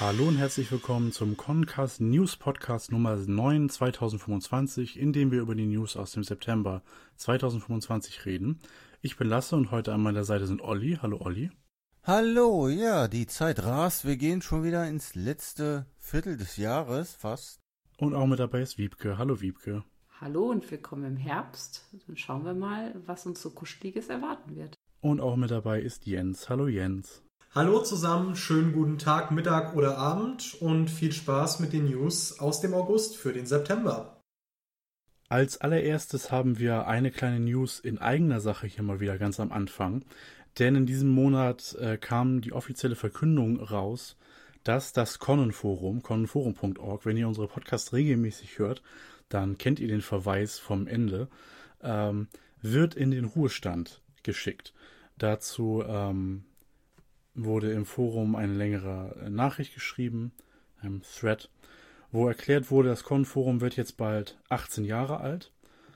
Hallo und herzlich willkommen zum Concast News Podcast Nummer 9 2025, in dem wir über die News aus dem September 2025 reden. Ich bin Lasse und heute an meiner Seite sind Olli. Hallo Olli. Hallo, ja, die Zeit rast. Wir gehen schon wieder ins letzte Viertel des Jahres, fast. Und auch mit dabei ist Wiebke. Hallo Wiebke. Hallo und willkommen im Herbst. Dann schauen wir mal, was uns so Kuscheliges erwarten wird. Und auch mit dabei ist Jens. Hallo Jens. Hallo zusammen, schönen guten Tag, Mittag oder Abend und viel Spaß mit den News aus dem August für den September. Als allererstes haben wir eine kleine News in eigener Sache hier mal wieder ganz am Anfang. Denn in diesem Monat kam die offizielle Verkündung raus, dass das Connenforum, connenforum.org, wenn ihr unsere Podcasts regelmäßig hört, dann kennt ihr den Verweis vom Ende, wird in den Ruhestand geschickt. Dazu wurde im Forum eine längere Nachricht geschrieben, ein Thread, wo erklärt wurde, das Connenforum wird jetzt bald 18 Jahre alt,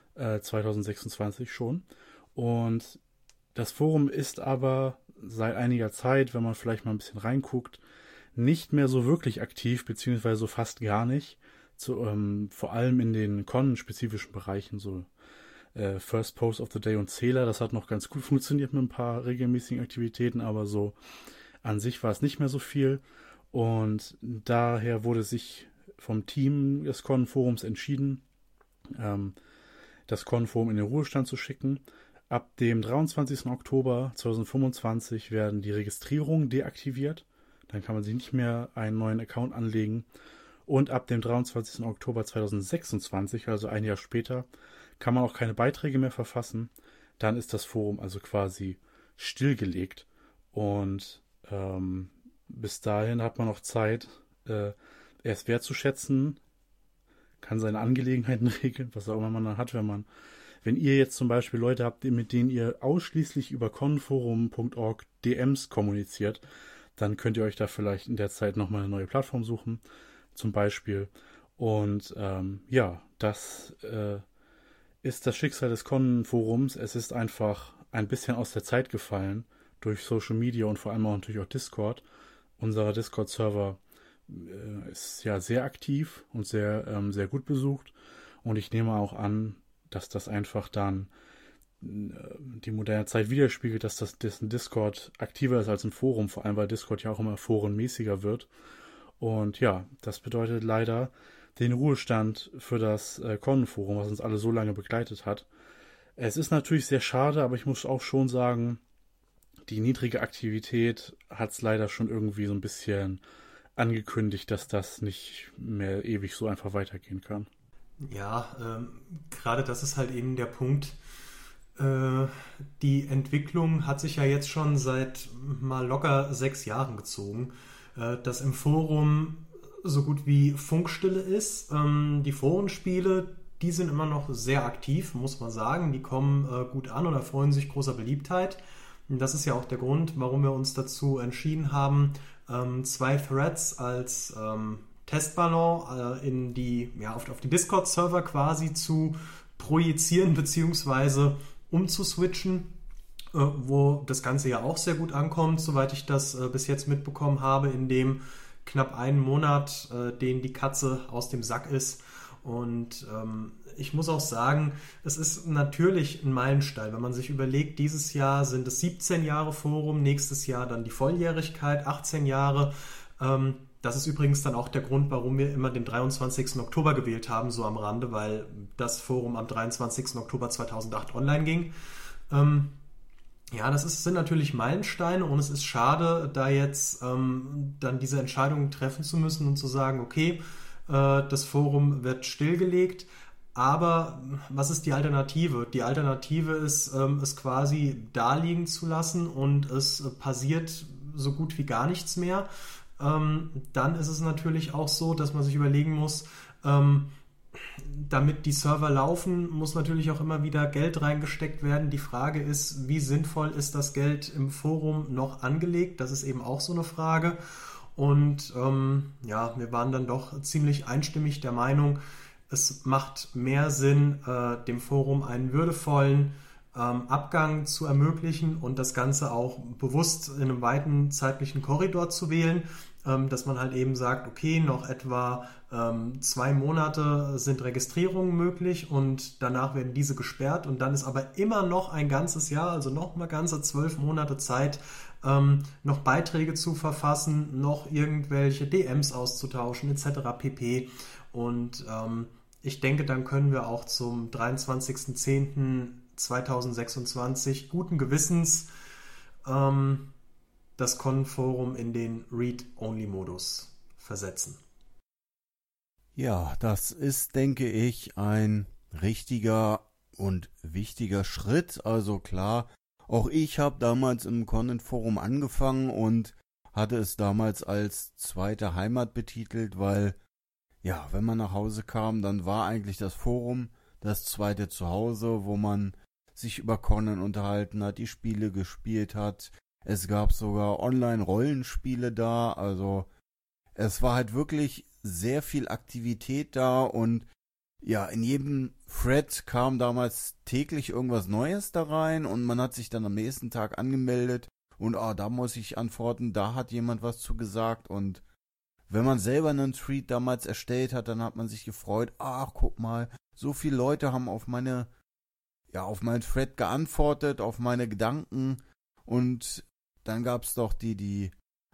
2026 schon. Und das Forum ist aber seit einiger Zeit, wenn man vielleicht mal ein bisschen reinguckt, nicht mehr so wirklich aktiv, beziehungsweise so fast gar nicht. Vor allem in den Con-spezifischen Bereichen, so First Post of the Day und Zähler, das hat noch ganz gut funktioniert mit ein paar regelmäßigen Aktivitäten, aber so an sich war es nicht mehr so viel. Und daher wurde sich vom Team des Con-Forums entschieden, das Con-Forum in den Ruhestand zu schicken. Ab dem 23. Oktober 2025 werden die Registrierungen deaktiviert. Dann kann man sich nicht mehr einen neuen Account anlegen. Und ab dem 23. Oktober 2026, also ein Jahr später, kann man auch keine Beiträge mehr verfassen. Dann ist das Forum also quasi stillgelegt. Und bis dahin hat man noch Zeit, es wertzuschätzen, kann seine Angelegenheiten regeln, was auch immer man dann hat, wenn ihr jetzt zum Beispiel Leute habt, mit denen ihr ausschließlich über connenforum.org DMs kommuniziert, dann könnt ihr euch da vielleicht in der Zeit nochmal eine neue Plattform suchen, zum Beispiel. Und das ist das Schicksal des Connenforums. Es ist einfach ein bisschen aus der Zeit gefallen durch Social Media und vor allem auch natürlich auch Discord. Unser Discord-Server ist ja sehr aktiv und sehr gut besucht. Und ich nehme auch an, dass das einfach dann die moderne Zeit widerspiegelt, dass dessen Discord aktiver ist als ein Forum, vor allem weil Discord ja auch immer forenmäßiger wird. Und ja, das bedeutet leider den Ruhestand für das Connenforum, was uns alle so lange begleitet hat. Es ist natürlich sehr schade, aber ich muss auch schon sagen, die niedrige Aktivität hat es leider schon irgendwie so ein bisschen angekündigt, dass das nicht mehr ewig so einfach weitergehen kann. Ja, gerade das ist halt eben der Punkt. Die Entwicklung hat sich ja jetzt schon seit mal locker 6 Jahren gezogen, dass im Forum so gut wie Funkstille ist. Die Forenspiele, die sind immer noch sehr aktiv, muss man sagen. Die kommen gut an und erfreuen sich großer Beliebtheit. Und das ist ja auch der Grund, warum wir uns dazu entschieden haben, 2 Threads als Testballon auf die Discord-Server quasi zu projizieren bzw. umzuswitchen, wo das Ganze ja auch sehr gut ankommt, soweit ich das bis jetzt mitbekommen habe, in dem knapp einen Monat, den die Katze aus dem Sack ist. Und ich muss auch sagen, es ist natürlich ein Meilenstein, wenn man sich überlegt, dieses Jahr sind es 17 Jahre Forum, nächstes Jahr dann die Volljährigkeit, 18 Jahre. Das ist übrigens dann auch der Grund, warum wir immer den 23. Oktober gewählt haben, so am Rande, weil das Forum am 23. Oktober 2008 online ging. Sind natürlich Meilensteine und es ist schade, da jetzt dann diese Entscheidung treffen zu müssen und zu sagen, okay, das Forum wird stillgelegt, aber was ist die Alternative? Die Alternative ist, es quasi da liegen zu lassen und es passiert so gut wie gar nichts mehr. Dann ist es natürlich auch so, dass man sich überlegen muss, damit die Server laufen, muss natürlich auch immer wieder Geld reingesteckt werden. Die Frage ist, wie sinnvoll ist das Geld im Forum noch angelegt? Das ist eben auch so eine Frage. Und wir waren dann doch ziemlich einstimmig der Meinung, es macht mehr Sinn, dem Forum einen würdevollen Abgang zu ermöglichen und das Ganze auch bewusst in einem weiten zeitlichen Korridor zu wählen. dass man halt eben sagt, okay, noch etwa 2 Monate sind Registrierungen möglich und danach werden diese gesperrt und dann ist aber immer noch ein ganzes Jahr, also noch mal ganze 12 Monate Zeit, noch Beiträge zu verfassen, noch irgendwelche DMs auszutauschen etc. pp. Und ich denke, dann können wir auch zum 23.10.2026 guten Gewissens das Con-Forum in den Read-Only-Modus versetzen. Ja, das ist, denke ich, ein richtiger und wichtiger Schritt. Also klar, auch ich habe damals im Content-Forum angefangen und hatte es damals als zweite Heimat betitelt, weil, ja, wenn man nach Hause kam, dann war eigentlich das Forum das zweite Zuhause, wo man sich über Conan unterhalten hat, die Spiele gespielt hat. Es gab sogar Online-Rollenspiele da, also es war halt wirklich sehr viel Aktivität da und ja, in jedem Thread kam damals täglich irgendwas Neues da rein und man hat sich dann am nächsten Tag angemeldet und da muss ich antworten, da hat jemand was zu gesagt und wenn man selber einen Tweet damals erstellt hat, dann hat man sich gefreut, ach guck mal, so viele Leute haben auf meinen Thread geantwortet, auf meine Gedanken und dann gab es doch die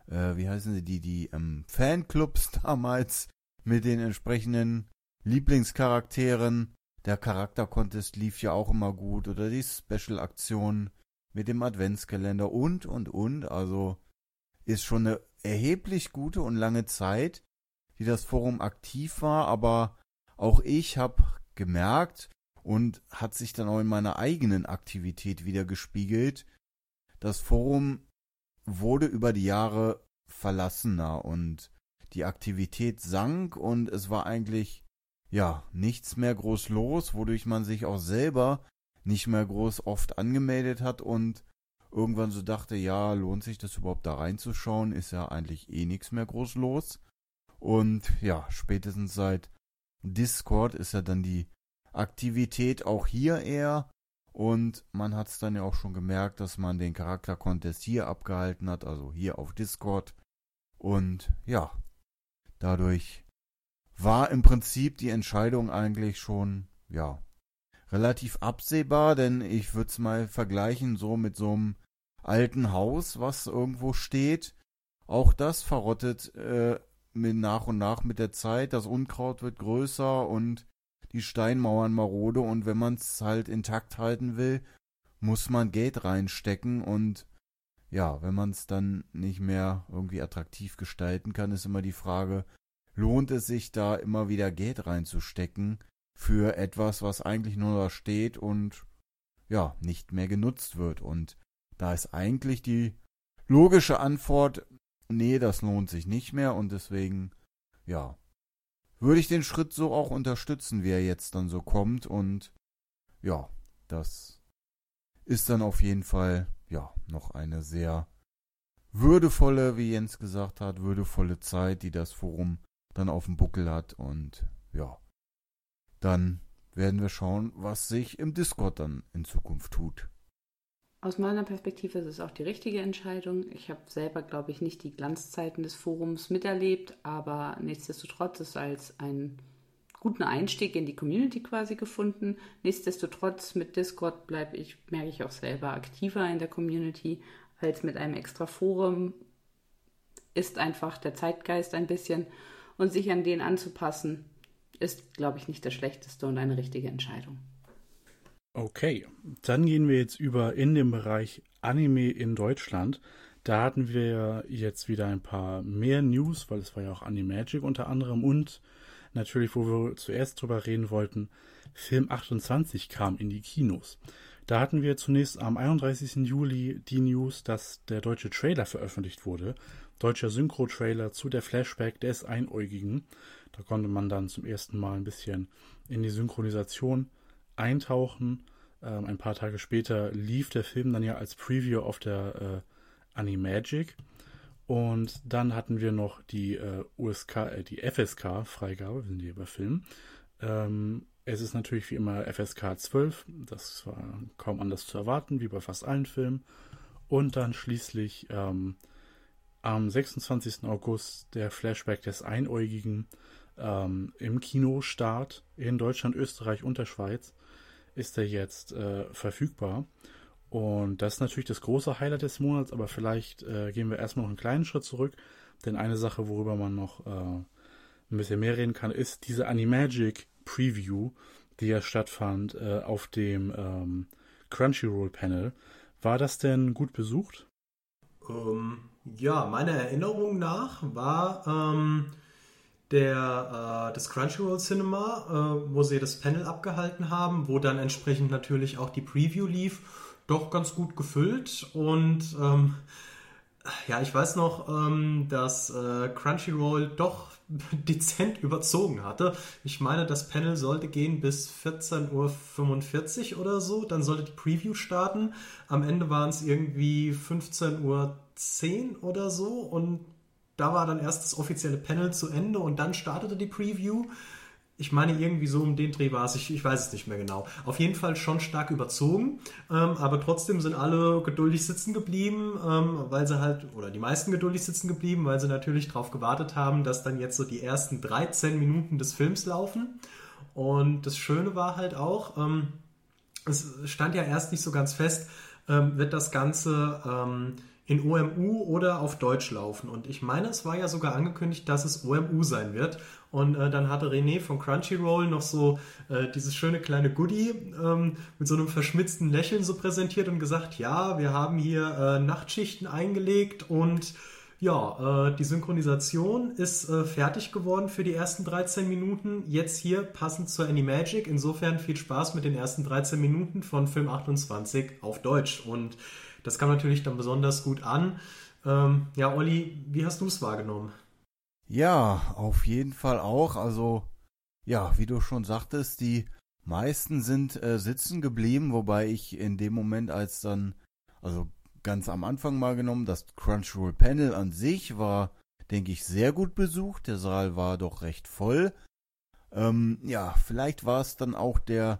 Fanclubs damals mit den entsprechenden Lieblingscharakteren. Der Charakter-Contest lief ja auch immer gut oder die Special-Aktion mit dem Adventskalender und. Also ist schon eine erheblich gute und lange Zeit, die das Forum aktiv war, aber auch ich habe gemerkt und hat sich dann auch in meiner eigenen Aktivität wieder gespiegelt, das Forum wurde über die Jahre verlassener und die Aktivität sank und es war eigentlich nichts mehr groß los, wodurch man sich auch selber nicht mehr groß oft angemeldet hat und irgendwann so dachte, ja, lohnt sich das überhaupt da reinzuschauen, ist ja eigentlich eh nichts mehr groß los. Und ja, spätestens seit Discord ist ja dann die Aktivität auch hier eher und man hat es dann ja auch schon gemerkt, dass man den Charakter-Contest hier abgehalten hat, also hier auf Discord. Und ja, dadurch war im Prinzip die Entscheidung eigentlich schon, relativ absehbar, denn ich würde es mal vergleichen so mit so einem alten Haus, was irgendwo steht. Auch das verrottet nach und nach mit der Zeit. Das Unkraut wird größer und die Steinmauern marode und wenn man es halt intakt halten will, muss man Geld reinstecken und wenn man es dann nicht mehr irgendwie attraktiv gestalten kann, ist immer die Frage, lohnt es sich da immer wieder Geld reinzustecken für etwas, was eigentlich nur da steht und nicht mehr genutzt wird. Und da ist eigentlich die logische Antwort, nee, das lohnt sich nicht mehr und deswegen, würde ich den Schritt so auch unterstützen, wie er jetzt dann so kommt und das ist dann auf jeden Fall noch eine sehr würdevolle, wie Jens gesagt hat, würdevolle Zeit, die das Forum dann auf dem Buckel hat und dann werden wir schauen, was sich im Discord dann in Zukunft tut. Aus meiner Perspektive ist es auch die richtige Entscheidung. Ich habe selber, glaube ich, nicht die Glanzzeiten des Forums miterlebt, aber nichtsdestotrotz ist es als einen guten Einstieg in die Community quasi gefunden. Nichtsdestotrotz mit Discord merke ich auch selber aktiver in der Community als mit einem extra Forum. Ist einfach der Zeitgeist ein bisschen und sich an den anzupassen, ist, glaube ich, nicht das Schlechteste und eine richtige Entscheidung. Okay, dann gehen wir jetzt über in den Bereich Anime in Deutschland. Da hatten wir jetzt wieder ein paar mehr News, weil es war ja auch Animagic unter anderem und natürlich, wo wir zuerst drüber reden wollten, Film 28 kam in die Kinos. Da hatten wir zunächst am 31. Juli die News, dass der deutsche Trailer veröffentlicht wurde. Deutscher Synchro-Trailer zu der Flashback des Einäugigen. Da konnte man dann zum ersten Mal ein bisschen in die Synchronisation eintauchen. Ein paar Tage später lief der Film dann ja als Preview auf der Animagic. Und dann hatten wir noch die die FSK-Freigabe, wir sind hier bei Film. Es ist natürlich wie immer FSK 12, das war kaum anders zu erwarten, wie bei fast allen Filmen. Und dann schließlich am 26. August der Flashback des Einäugigen im Kinostart in Deutschland, Österreich und der Schweiz ist er jetzt verfügbar. Und das ist natürlich das große Highlight des Monats, aber vielleicht gehen wir erstmal noch einen kleinen Schritt zurück, denn eine Sache, worüber man noch ein bisschen mehr reden kann, ist diese Animagic Preview, die ja stattfand auf dem Crunchyroll Panel. War das denn gut besucht? Ja, meiner Erinnerung nach war das Crunchyroll Cinema, wo sie das Panel abgehalten haben, wo dann entsprechend natürlich auch die Preview lief, doch ganz gut gefüllt. Und ja, ich weiß noch, dass Crunchyroll doch dezent überzogen hatte. Ich meine, das Panel sollte gehen bis 14:45 Uhr oder so. Dann sollte die Preview starten. Am Ende waren es irgendwie 15:10 Uhr oder so. Und da war dann erst das offizielle Panel zu Ende und dann startete die Preview. Ich meine, irgendwie so um den Dreh war es, ich weiß es nicht mehr genau. Auf jeden Fall schon stark überzogen, aber trotzdem sind alle geduldig sitzen geblieben, weil sie halt, oder die meisten geduldig sitzen geblieben, weil sie natürlich darauf gewartet haben, dass dann jetzt so die ersten 13 Minuten des Films laufen. Und das Schöne war halt auch, es stand ja erst nicht so ganz fest, wird das Ganze in OMU oder auf Deutsch laufen. Und ich meine, es war ja sogar angekündigt, dass es OMU sein wird. Und dann hatte René von Crunchyroll noch so dieses schöne kleine Goodie mit so einem verschmitzten Lächeln so präsentiert und gesagt, ja, wir haben hier Nachtschichten eingelegt und ja, die Synchronisation ist fertig geworden für die ersten 13 Minuten. Jetzt hier passend zur Animagic. Insofern viel Spaß mit den ersten 13 Minuten von Film 28 auf Deutsch. Und das kam natürlich dann besonders gut an. Ja, Olli, wie hast du es wahrgenommen? Ja, auf jeden Fall auch. Also, ja, wie du schon sagtest, die meisten sind sitzen geblieben, wobei ich in dem Moment, als dann, also ganz am Anfang mal genommen, das Crunchyroll Panel an sich war, denke ich, sehr gut besucht. Der Saal war doch recht voll. Ja, vielleicht war es dann auch der,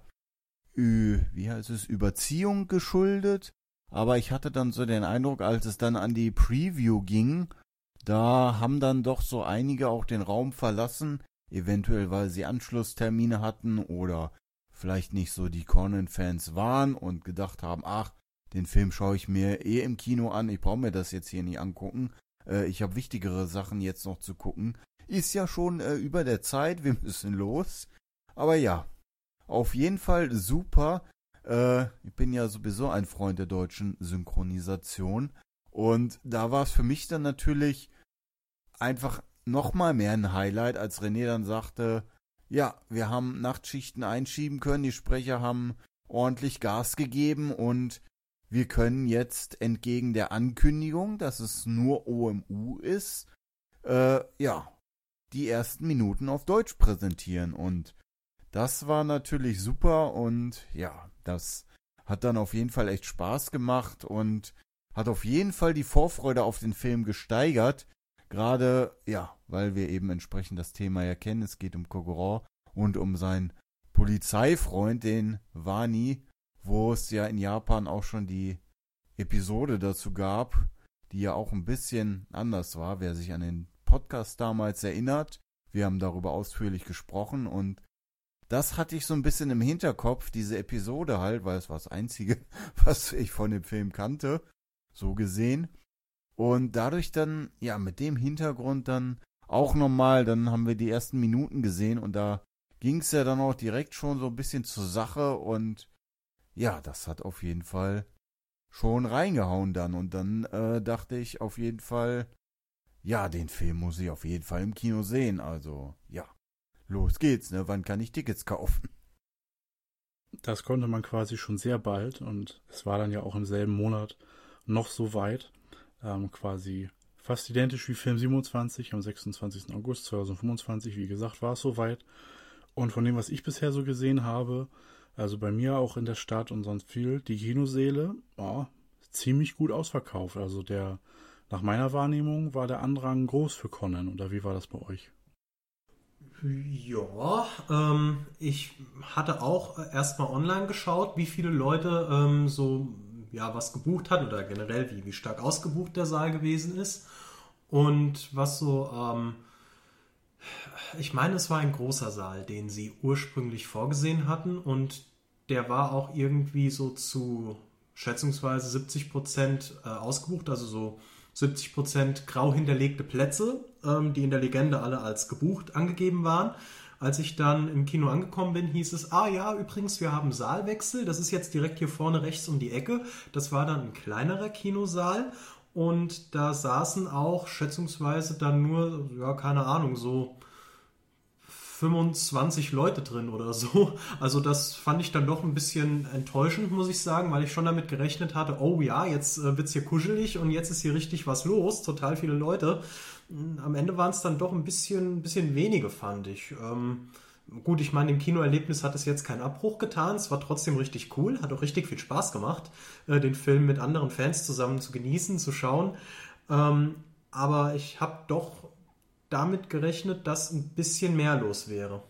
Überziehung geschuldet. Aber ich hatte dann so den Eindruck, als es dann an die Preview ging, da haben dann doch so einige auch den Raum verlassen, eventuell weil sie Anschlusstermine hatten oder vielleicht nicht so die Conan-Fans waren und gedacht haben, ach, den Film schaue ich mir eh im Kino an, ich brauche mir das jetzt hier nicht angucken, ich habe wichtigere Sachen jetzt noch zu gucken. Ist ja schon über der Zeit, wir müssen los. Aber ja, auf jeden Fall super. Ich bin ja sowieso ein Freund der deutschen Synchronisation und da war es für mich dann natürlich einfach nochmal mehr ein Highlight, als René dann sagte, ja, wir haben Nachtschichten einschieben können, die Sprecher haben ordentlich Gas gegeben und wir können jetzt entgegen der Ankündigung, dass es nur OMU ist, ja, die ersten Minuten auf Deutsch präsentieren und das war natürlich super und ja, das hat dann auf jeden Fall echt Spaß gemacht und hat auf jeden Fall die Vorfreude auf den Film gesteigert. Gerade, ja, weil wir eben entsprechend das Thema ja kennen. Es geht um Kogoro und um seinen Polizeifreund, den Wani, wo es ja in Japan auch schon die Episode dazu gab, die ja auch ein bisschen anders war. Wer sich an den Podcast damals erinnert, wir haben darüber ausführlich gesprochen und das hatte ich so ein bisschen im Hinterkopf, diese Episode halt, weil es war das Einzige, was ich von dem Film kannte, so gesehen. Und dadurch dann, ja, mit dem Hintergrund dann auch nochmal, dann haben wir die ersten Minuten gesehen und da ging es ja dann auch direkt schon so ein bisschen zur Sache und ja, das hat auf jeden Fall schon reingehauen dann. Und dann dachte ich auf jeden Fall, ja, den Film muss ich auf jeden Fall im Kino sehen, also ja. Los geht's, ne? Wann kann ich Tickets kaufen? Das konnte man quasi schon sehr bald und es war dann ja auch im selben Monat noch so weit, quasi fast identisch wie Film 27 am 26. August 2025, wie gesagt, war es soweit. Und von dem, was ich bisher so gesehen habe, also bei mir auch in der Stadt und sonst viel, die Kinosäle, ziemlich gut ausverkauft. Also nach meiner Wahrnehmung war der Andrang groß für Conan, oder wie war das bei euch? Ja, ich hatte auch erstmal online geschaut, wie viele Leute so ja was gebucht hat oder generell wie stark ausgebucht der Saal gewesen ist. Und was so, ich meine, es war ein großer Saal, den sie ursprünglich vorgesehen hatten und der war auch irgendwie so zu schätzungsweise 70% ausgebucht, also so 70% grau hinterlegte Plätze, die in der Legende alle als gebucht angegeben waren. Als ich dann im Kino angekommen bin, hieß es, ja, übrigens, wir haben Saalwechsel, das ist jetzt direkt hier vorne rechts um die Ecke. Das war dann ein kleinerer Kinosaal und da saßen auch schätzungsweise dann nur, ja, keine Ahnung, so 25 Leute drin oder so. Also das fand ich dann doch ein bisschen enttäuschend, muss ich sagen, weil ich schon damit gerechnet hatte, oh ja, jetzt wird's hier kuschelig und jetzt ist hier richtig was los, total viele Leute. Am Ende waren es dann doch ein bisschen wenige, fand ich. Gut, ich meine, im Kinoerlebnis hat es jetzt keinen Abbruch getan. Es war trotzdem richtig cool, hat auch richtig viel Spaß gemacht, den Film mit anderen Fans zusammen zu genießen, zu schauen. Aber ich habe doch damit gerechnet, dass ein bisschen mehr los wäre.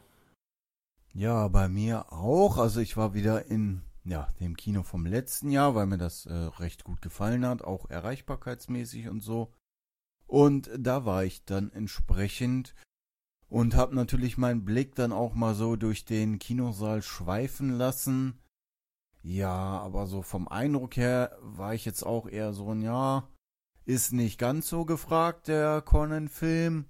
Ja, bei mir auch. Also ich war wieder in dem Kino vom letzten Jahr, weil mir das recht gut gefallen hat, auch erreichbarkeitsmäßig und so. Und da war ich dann entsprechend und habe natürlich meinen Blick dann auch mal so durch den Kinosaal schweifen lassen. Ja, aber so vom Eindruck her war ich jetzt auch eher so ist nicht ganz so gefragt, der Conan-Film.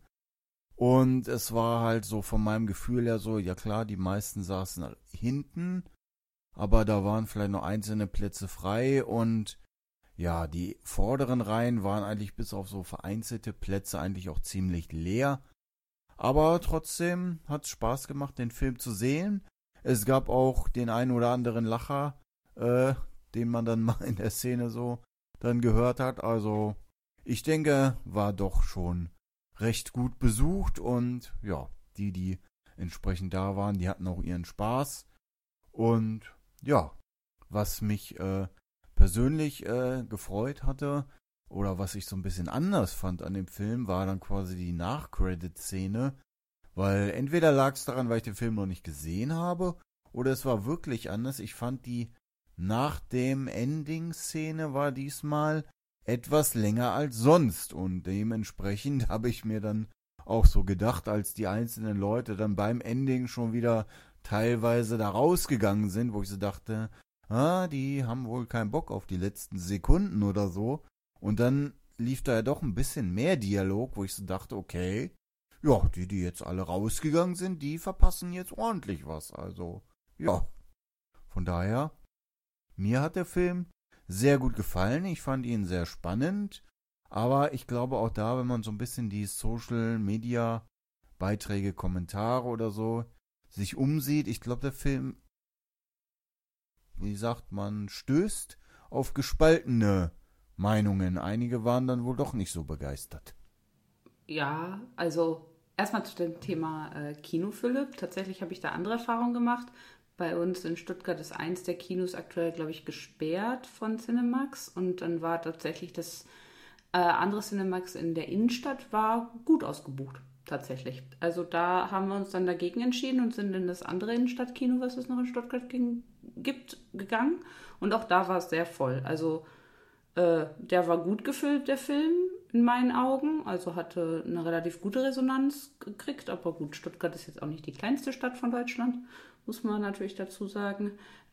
Und es war halt so von meinem Gefühl her so, ja klar, die meisten saßen hinten, aber da waren vielleicht noch einzelne Plätze frei und ja, die vorderen Reihen waren eigentlich bis auf so vereinzelte Plätze eigentlich auch ziemlich leer. Aber trotzdem hat es Spaß gemacht, den Film zu sehen. Es gab auch den einen oder anderen Lacher, den man dann mal in der Szene so dann gehört hat. Also ich denke, war doch schon recht gut besucht und ja, die entsprechend da waren, die hatten auch ihren Spaß. Und ja, was mich persönlich gefreut hatte oder was ich so ein bisschen anders fand an dem Film, war dann quasi die Nach-Credit-Szene, weil entweder lag es daran, weil ich den Film noch nicht gesehen habe, oder es war wirklich anders. Ich fand die nach dem Ending-Szene war diesmal etwas länger als sonst und dementsprechend habe ich mir dann auch so gedacht, als die einzelnen Leute dann beim Ending schon wieder teilweise da rausgegangen sind, wo ich so dachte, die haben wohl keinen Bock auf die letzten Sekunden oder so. Und dann lief da ja doch ein bisschen mehr Dialog, wo ich so dachte, okay, ja, die jetzt alle rausgegangen sind, die verpassen jetzt ordentlich was. Also, ja, von daher, mir hat der Film sehr gut gefallen. Ich fand ihn sehr spannend. Aber ich glaube auch da, wenn man so ein bisschen die Social-Media-Beiträge, Kommentare oder so sich umsieht, ich glaube, der Film, wie sagt man, stößt auf gespaltene Meinungen. Einige waren dann wohl doch nicht so begeistert. Ja, also erstmal zu dem Thema Kinofülle. Tatsächlich habe ich da andere Erfahrungen gemacht. Bei uns in Stuttgart ist eins der Kinos aktuell, glaube ich, gesperrt von Cinemax. Und dann war tatsächlich das andere Cinemax in der Innenstadt war gut ausgebucht, tatsächlich. Also da haben wir uns dann dagegen entschieden und sind in das andere Innenstadtkino, was es noch in Stuttgart gibt, gegangen. Und auch da war es sehr voll. Also der war gut gefüllt, der Film, in meinen Augen. Also hatte eine relativ gute Resonanz gekriegt. Aber gut, Stuttgart ist jetzt auch nicht die kleinste Stadt von Deutschland, muss man natürlich dazu sagen.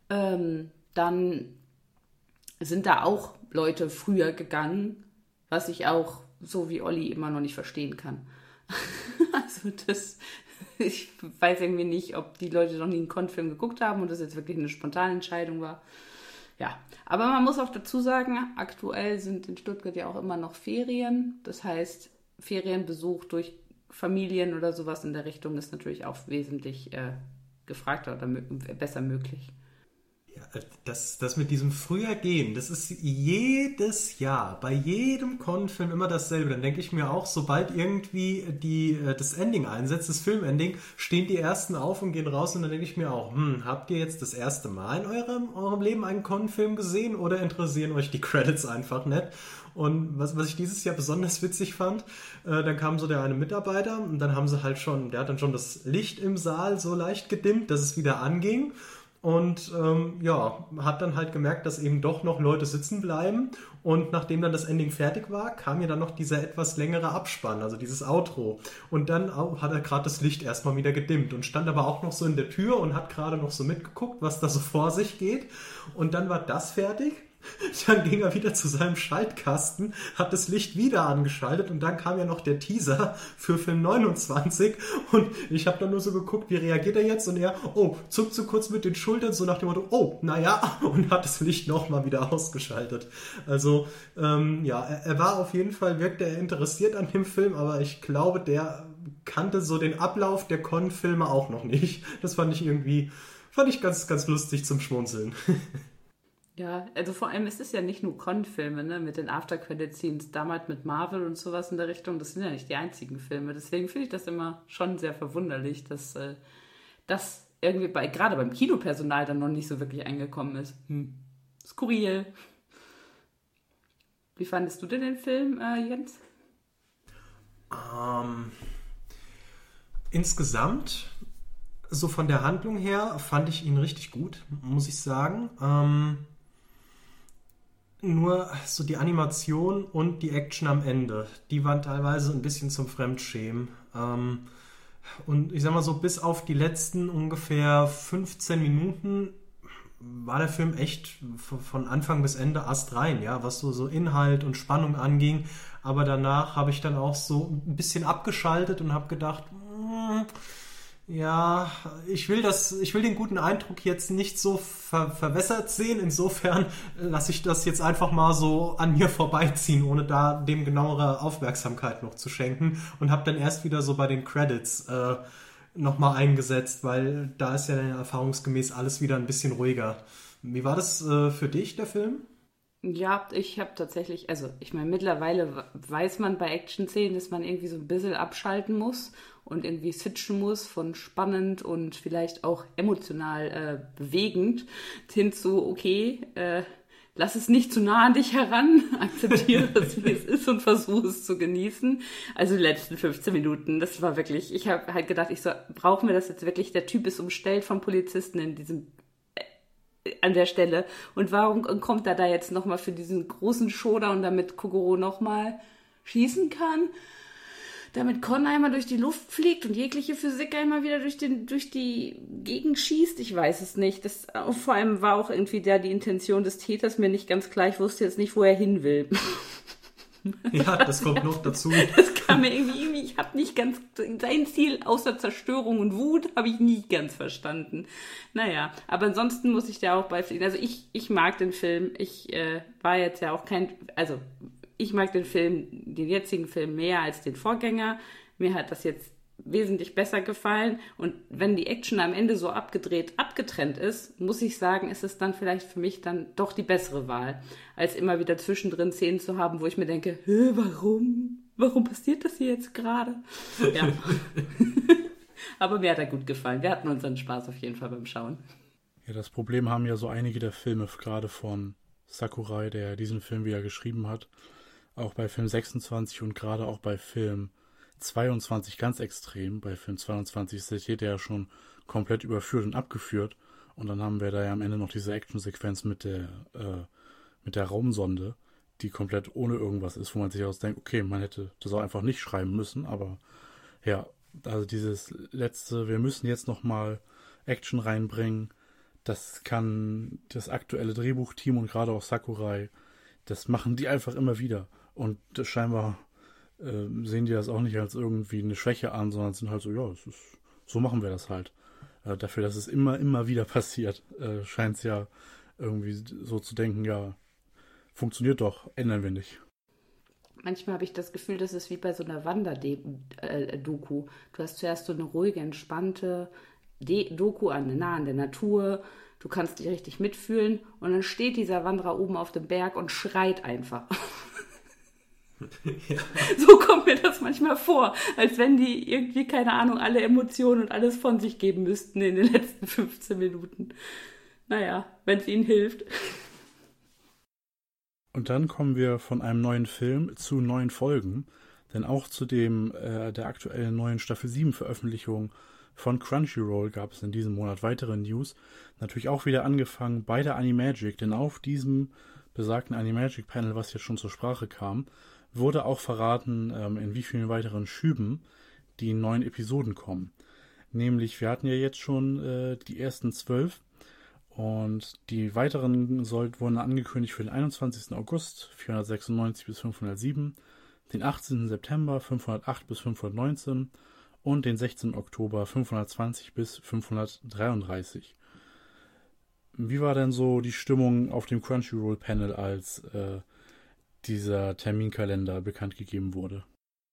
Dann sind da auch Leute früher gegangen, was ich auch, so wie Olli, immer noch nicht verstehen kann. Also ich weiß irgendwie nicht, ob die Leute noch nie einen Con-Film geguckt haben und das jetzt wirklich eine spontane Entscheidung war. Ja, aber man muss auch dazu sagen, aktuell sind in Stuttgart ja auch immer noch Ferien. Das heißt, Ferienbesuch durch Familien oder sowas in der Richtung ist natürlich auch wesentlich gefragter oder besser möglich. Ja, das mit diesem früher gehen, das ist jedes Jahr, bei jedem Con-Film immer dasselbe. Dann denke ich mir auch, sobald irgendwie das Ending einsetzt, das Filmending, stehen die Ersten auf und gehen raus und dann denke ich mir auch, habt ihr jetzt das erste Mal in eurem Leben einen Con-Film gesehen oder interessieren euch die Credits einfach nicht? Und was ich dieses Jahr besonders witzig fand, dann kam so der eine Mitarbeiter und dann haben sie halt schon, der hat dann schon das Licht im Saal so leicht gedimmt, dass es wieder anging. und hat dann halt gemerkt, dass eben doch noch Leute sitzen bleiben. Und nachdem dann das Ending fertig war, kam ja dann noch dieser etwas längere Abspann, also dieses Outro. Und dann hat er gerade das Licht erstmal wieder gedimmt und stand aber auch noch so in der Tür und hat gerade noch so mitgeguckt, was da so vor sich geht. Und dann war das fertig. Dann ging er wieder zu seinem Schaltkasten, hat das Licht wieder angeschaltet und dann kam ja noch der Teaser für Film 29 und ich habe dann nur so geguckt, wie reagiert er jetzt und er, zuckt so kurz mit den Schultern, so nach dem Motto, naja, und hat das Licht nochmal wieder ausgeschaltet. Also, er war auf jeden Fall, wirkte er interessiert an dem Film, aber ich glaube, der kannte so den Ablauf der Con-Filme auch noch nicht. Das fand ich ganz, ganz lustig zum Schmunzeln. Ja, also vor allem ist es ja nicht nur Con-Filme, ne, mit den After-Credit-Scenes, damals mit Marvel und sowas in der Richtung, das sind ja nicht die einzigen Filme. Deswegen finde ich das immer schon sehr verwunderlich, dass das irgendwie gerade beim Kinopersonal dann noch nicht so wirklich angekommen ist. Skurril. Wie fandest du denn den Film, Jens? Insgesamt, so von der Handlung her, fand ich ihn richtig gut, muss ich sagen. Nur so die Animation und die Action am Ende, die waren teilweise ein bisschen zum Fremdschämen. Und ich sag mal so, bis auf die letzten ungefähr 15 Minuten war der Film echt von Anfang bis Ende astrein, ja, was so Inhalt und Spannung anging. Aber danach habe ich dann auch so ein bisschen abgeschaltet und habe gedacht, ja, ich will den guten Eindruck jetzt nicht so verwässert sehen. Insofern lasse ich das jetzt einfach mal so an mir vorbeiziehen, ohne da dem genauere Aufmerksamkeit noch zu schenken. Und habe dann erst wieder so bei den Credits nochmal eingesetzt, weil da ist ja dann erfahrungsgemäß alles wieder ein bisschen ruhiger. Wie war das für dich, der Film? Ja, ich habe tatsächlich, also ich meine, mittlerweile weiß man bei Action-Szenen, dass man irgendwie so ein bisschen abschalten muss und irgendwie switchen muss von spannend und vielleicht auch emotional bewegend hin zu, okay, lass es nicht zu nah an dich heran, akzeptiere es, wie es ist und versuche es zu genießen. Also die letzten 15 Minuten, das war wirklich, ich habe halt gedacht, brauchen wir das jetzt wirklich? Der Typ ist umstellt von Polizisten in diesem an der Stelle. Und warum kommt er da jetzt nochmal für diesen großen Showdown, damit Kogoro nochmal schießen kann? Damit Con einmal durch die Luft fliegt und jegliche Physik einmal wieder durch die Gegend schießt? Ich weiß es nicht. Das, vor allem war auch irgendwie die Intention des Täters mir nicht ganz klar. Ich wusste jetzt nicht, wo er hin will. Ja, das kommt noch dazu. Das kam mir irgendwie, ich habe nicht ganz, sein Ziel außer Zerstörung und Wut habe ich nicht ganz verstanden. Naja, aber ansonsten muss ich da auch beipflichten. Also ich mag den Film. Ich war jetzt ja auch ich mag den jetzigen Film mehr als den Vorgänger. Mir hat das jetzt wesentlich besser gefallen. Und wenn die Action am Ende so abgetrennt ist, muss ich sagen, ist es dann vielleicht für mich dann doch die bessere Wahl, als immer wieder zwischendrin Szenen zu haben, wo ich mir denke, warum? Warum passiert das hier jetzt gerade? Ja. Aber mir hat er gut gefallen. Wir hatten unseren Spaß auf jeden Fall beim Schauen. Ja, das Problem haben ja so einige der Filme, gerade von Sakurai, der diesen Film wieder geschrieben hat, auch bei Film 26 und gerade auch bei Film 22 ganz extrem. Bei Film 22 ist der Täter ja schon komplett überführt und abgeführt. Und dann haben wir da ja am Ende noch diese Action-Sequenz mit der Raumsonde, die komplett ohne irgendwas ist, wo man sich auch denkt, okay, man hätte das auch einfach nicht schreiben müssen. Aber ja, also dieses letzte, wir müssen jetzt nochmal Action reinbringen, das kann das aktuelle Drehbuchteam und gerade auch Sakurai, das machen die einfach immer wieder. Und das scheinbar sehen die das auch nicht als irgendwie eine Schwäche an, sondern sind halt so, ja, so machen wir das halt. Dafür, dass es immer wieder passiert, scheint es ja irgendwie so zu denken, ja, funktioniert doch, ändern wir nicht. Manchmal habe ich das Gefühl, das ist wie bei so einer Wander-Doku. Du hast zuerst so eine ruhige, entspannte Doku nah an der Natur, du kannst dich richtig mitfühlen und dann steht dieser Wanderer oben auf dem Berg und schreit einfach. Ja. So kommt mir das manchmal vor, als wenn die irgendwie, keine Ahnung, alle Emotionen und alles von sich geben müssten in den letzten 15 Minuten. Naja, wenn es ihnen hilft. Und dann kommen wir von einem neuen Film zu neuen Folgen, denn auch zu der aktuellen neuen Staffel 7 Veröffentlichung Von Crunchyroll gab es in diesem Monat weitere News. Natürlich auch wieder angefangen bei der Animagic, denn auf diesem besagten Animagic-Panel, was jetzt schon zur Sprache kam, wurde auch verraten, in wie vielen weiteren Schüben die neuen Episoden kommen. Nämlich, wir hatten ja jetzt schon die ersten 12 und die weiteren wurden angekündigt für den 21. August 496 bis 507, den 18. September 508 bis 519 und den 16. Oktober 520 bis 533. Wie war denn so die Stimmung auf dem Crunchyroll-Panel, als dieser Terminkalender bekannt gegeben wurde?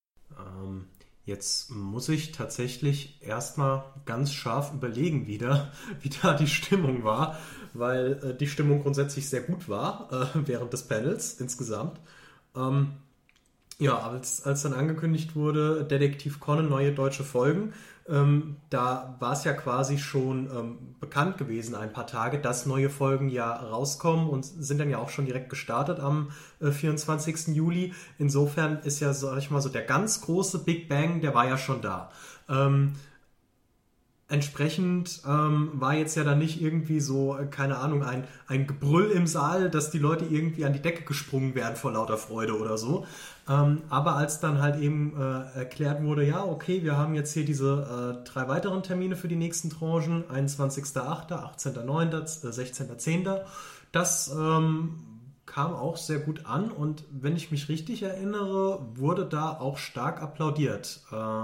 Jetzt muss ich tatsächlich erstmal ganz scharf überlegen wieder, wie da die Stimmung war, weil die Stimmung grundsätzlich sehr gut war während des Panels insgesamt. Ja, als dann angekündigt wurde, Detektiv Conan, neue deutsche Folgen, da war es ja quasi schon bekannt gewesen, ein paar Tage, dass neue Folgen ja rauskommen und sind dann ja auch schon direkt gestartet am 24. Juli. Insofern ist ja, sag ich mal, so der ganz große Big Bang, der war ja schon da. Entsprechend war jetzt ja dann nicht irgendwie so, keine Ahnung, ein Gebrüll im Saal, dass die Leute irgendwie an die Decke gesprungen werden vor lauter Freude oder so. Aber als dann halt eben erklärt wurde, ja, okay, wir haben jetzt hier diese 3 weiteren Termine für die nächsten Tranchen, 21.08., 18.09., 16.10., das kam auch sehr gut an und wenn ich mich richtig erinnere, wurde da auch stark applaudiert.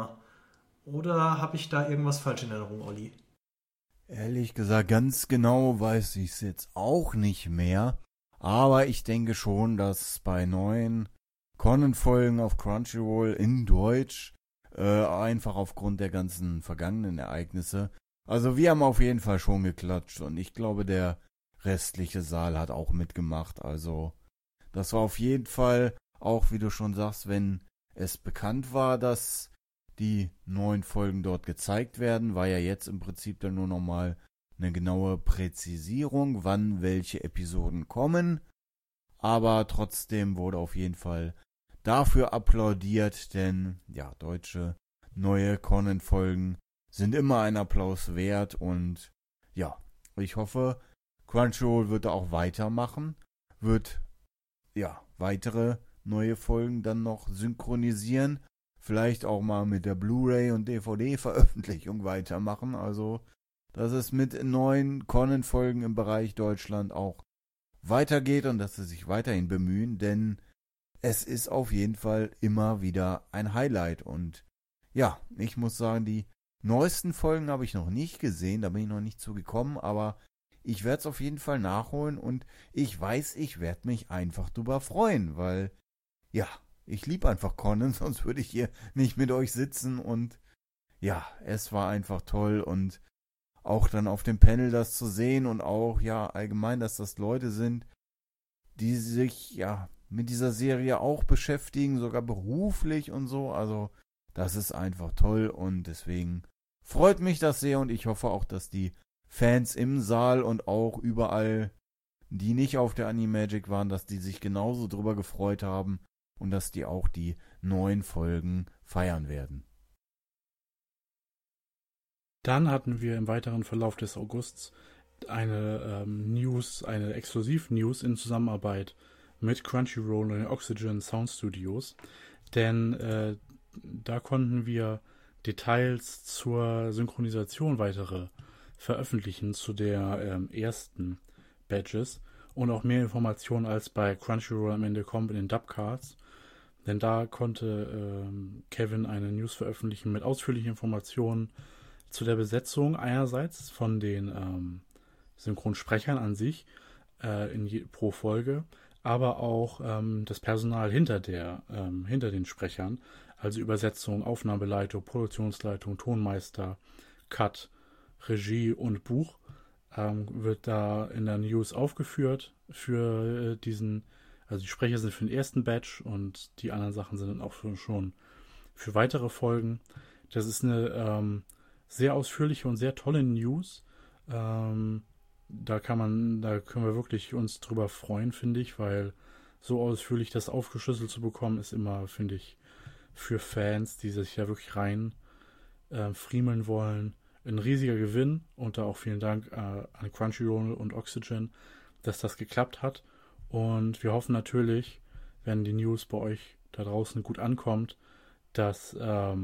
Oder habe ich da irgendwas falsch in Erinnerung, Olli? Ehrlich gesagt, ganz genau weiß ich es jetzt auch nicht mehr. Aber ich denke schon, dass bei neuen Conan-Folgen auf Crunchyroll in Deutsch einfach aufgrund der ganzen vergangenen Ereignisse. Also wir haben auf jeden Fall schon geklatscht und ich glaube, der restliche Saal hat auch mitgemacht. Also das war auf jeden Fall, auch wie du schon sagst, wenn es bekannt war, dass die neuen Folgen dort gezeigt werden, war ja jetzt im Prinzip dann nur nochmal eine genaue Präzisierung, wann welche Episoden kommen. Aber trotzdem wurde auf jeden Fall dafür applaudiert, denn ja, deutsche neue Conan-Folgen sind immer ein Applaus wert und ja, ich hoffe, Crunchyroll wird da auch weitermachen, wird ja weitere neue Folgen dann noch synchronisieren, vielleicht auch mal mit der Blu-ray und DVD-Veröffentlichung weitermachen, also dass es mit neuen Conan-Folgen im Bereich Deutschland auch weitergeht und dass sie sich weiterhin bemühen, denn es ist auf jeden Fall immer wieder ein Highlight. Und ja, ich muss sagen, die neuesten Folgen habe ich noch nicht gesehen, da bin ich noch nicht zugekommen, aber ich werde es auf jeden Fall nachholen und ich weiß, ich werde mich einfach drüber freuen, weil ja, ich liebe einfach Conan, sonst würde ich hier nicht mit euch sitzen und ja, es war einfach toll und auch dann auf dem Panel das zu sehen und auch ja allgemein, dass das Leute sind, die sich ja mit dieser Serie auch beschäftigen, sogar beruflich und so. Also das ist einfach toll und deswegen freut mich das sehr und ich hoffe auch, dass die Fans im Saal und auch überall, die nicht auf der Animagic waren, dass die sich genauso drüber gefreut haben und dass die auch die neuen Folgen feiern werden. Dann hatten wir im weiteren Verlauf des Augusts eine News, eine Exklusiv-News in Zusammenarbeit mit Crunchyroll und den Oxygen Sound Studios, denn da konnten wir Details zur Synchronisation weitere veröffentlichen zu der ersten Badges und auch mehr Informationen als bei Crunchyroll am Ende kommt in den Dubcards, denn da konnte Kevin eine News veröffentlichen mit ausführlichen Informationen zu der Besetzung einerseits von den Synchronsprechern an sich pro Folge, aber auch das Personal hinter den Sprechern, also Übersetzung, Aufnahmeleitung, Produktionsleitung, Tonmeister, Cut, Regie und Buch, wird da in der News aufgeführt für also die Sprecher sind für den ersten Batch und die anderen Sachen sind dann auch schon für weitere Folgen. Das ist eine sehr ausführliche und sehr tolle News. Da können wir wirklich uns drüber freuen, finde ich, weil so ausführlich das aufgeschlüsselt zu bekommen, ist immer, finde ich, für Fans, die sich ja wirklich rein friemeln wollen, ein riesiger Gewinn und da auch vielen Dank an Crunchyroll und Oxygen, dass das geklappt hat. Und wir hoffen natürlich, wenn die News bei euch da draußen gut ankommt, dass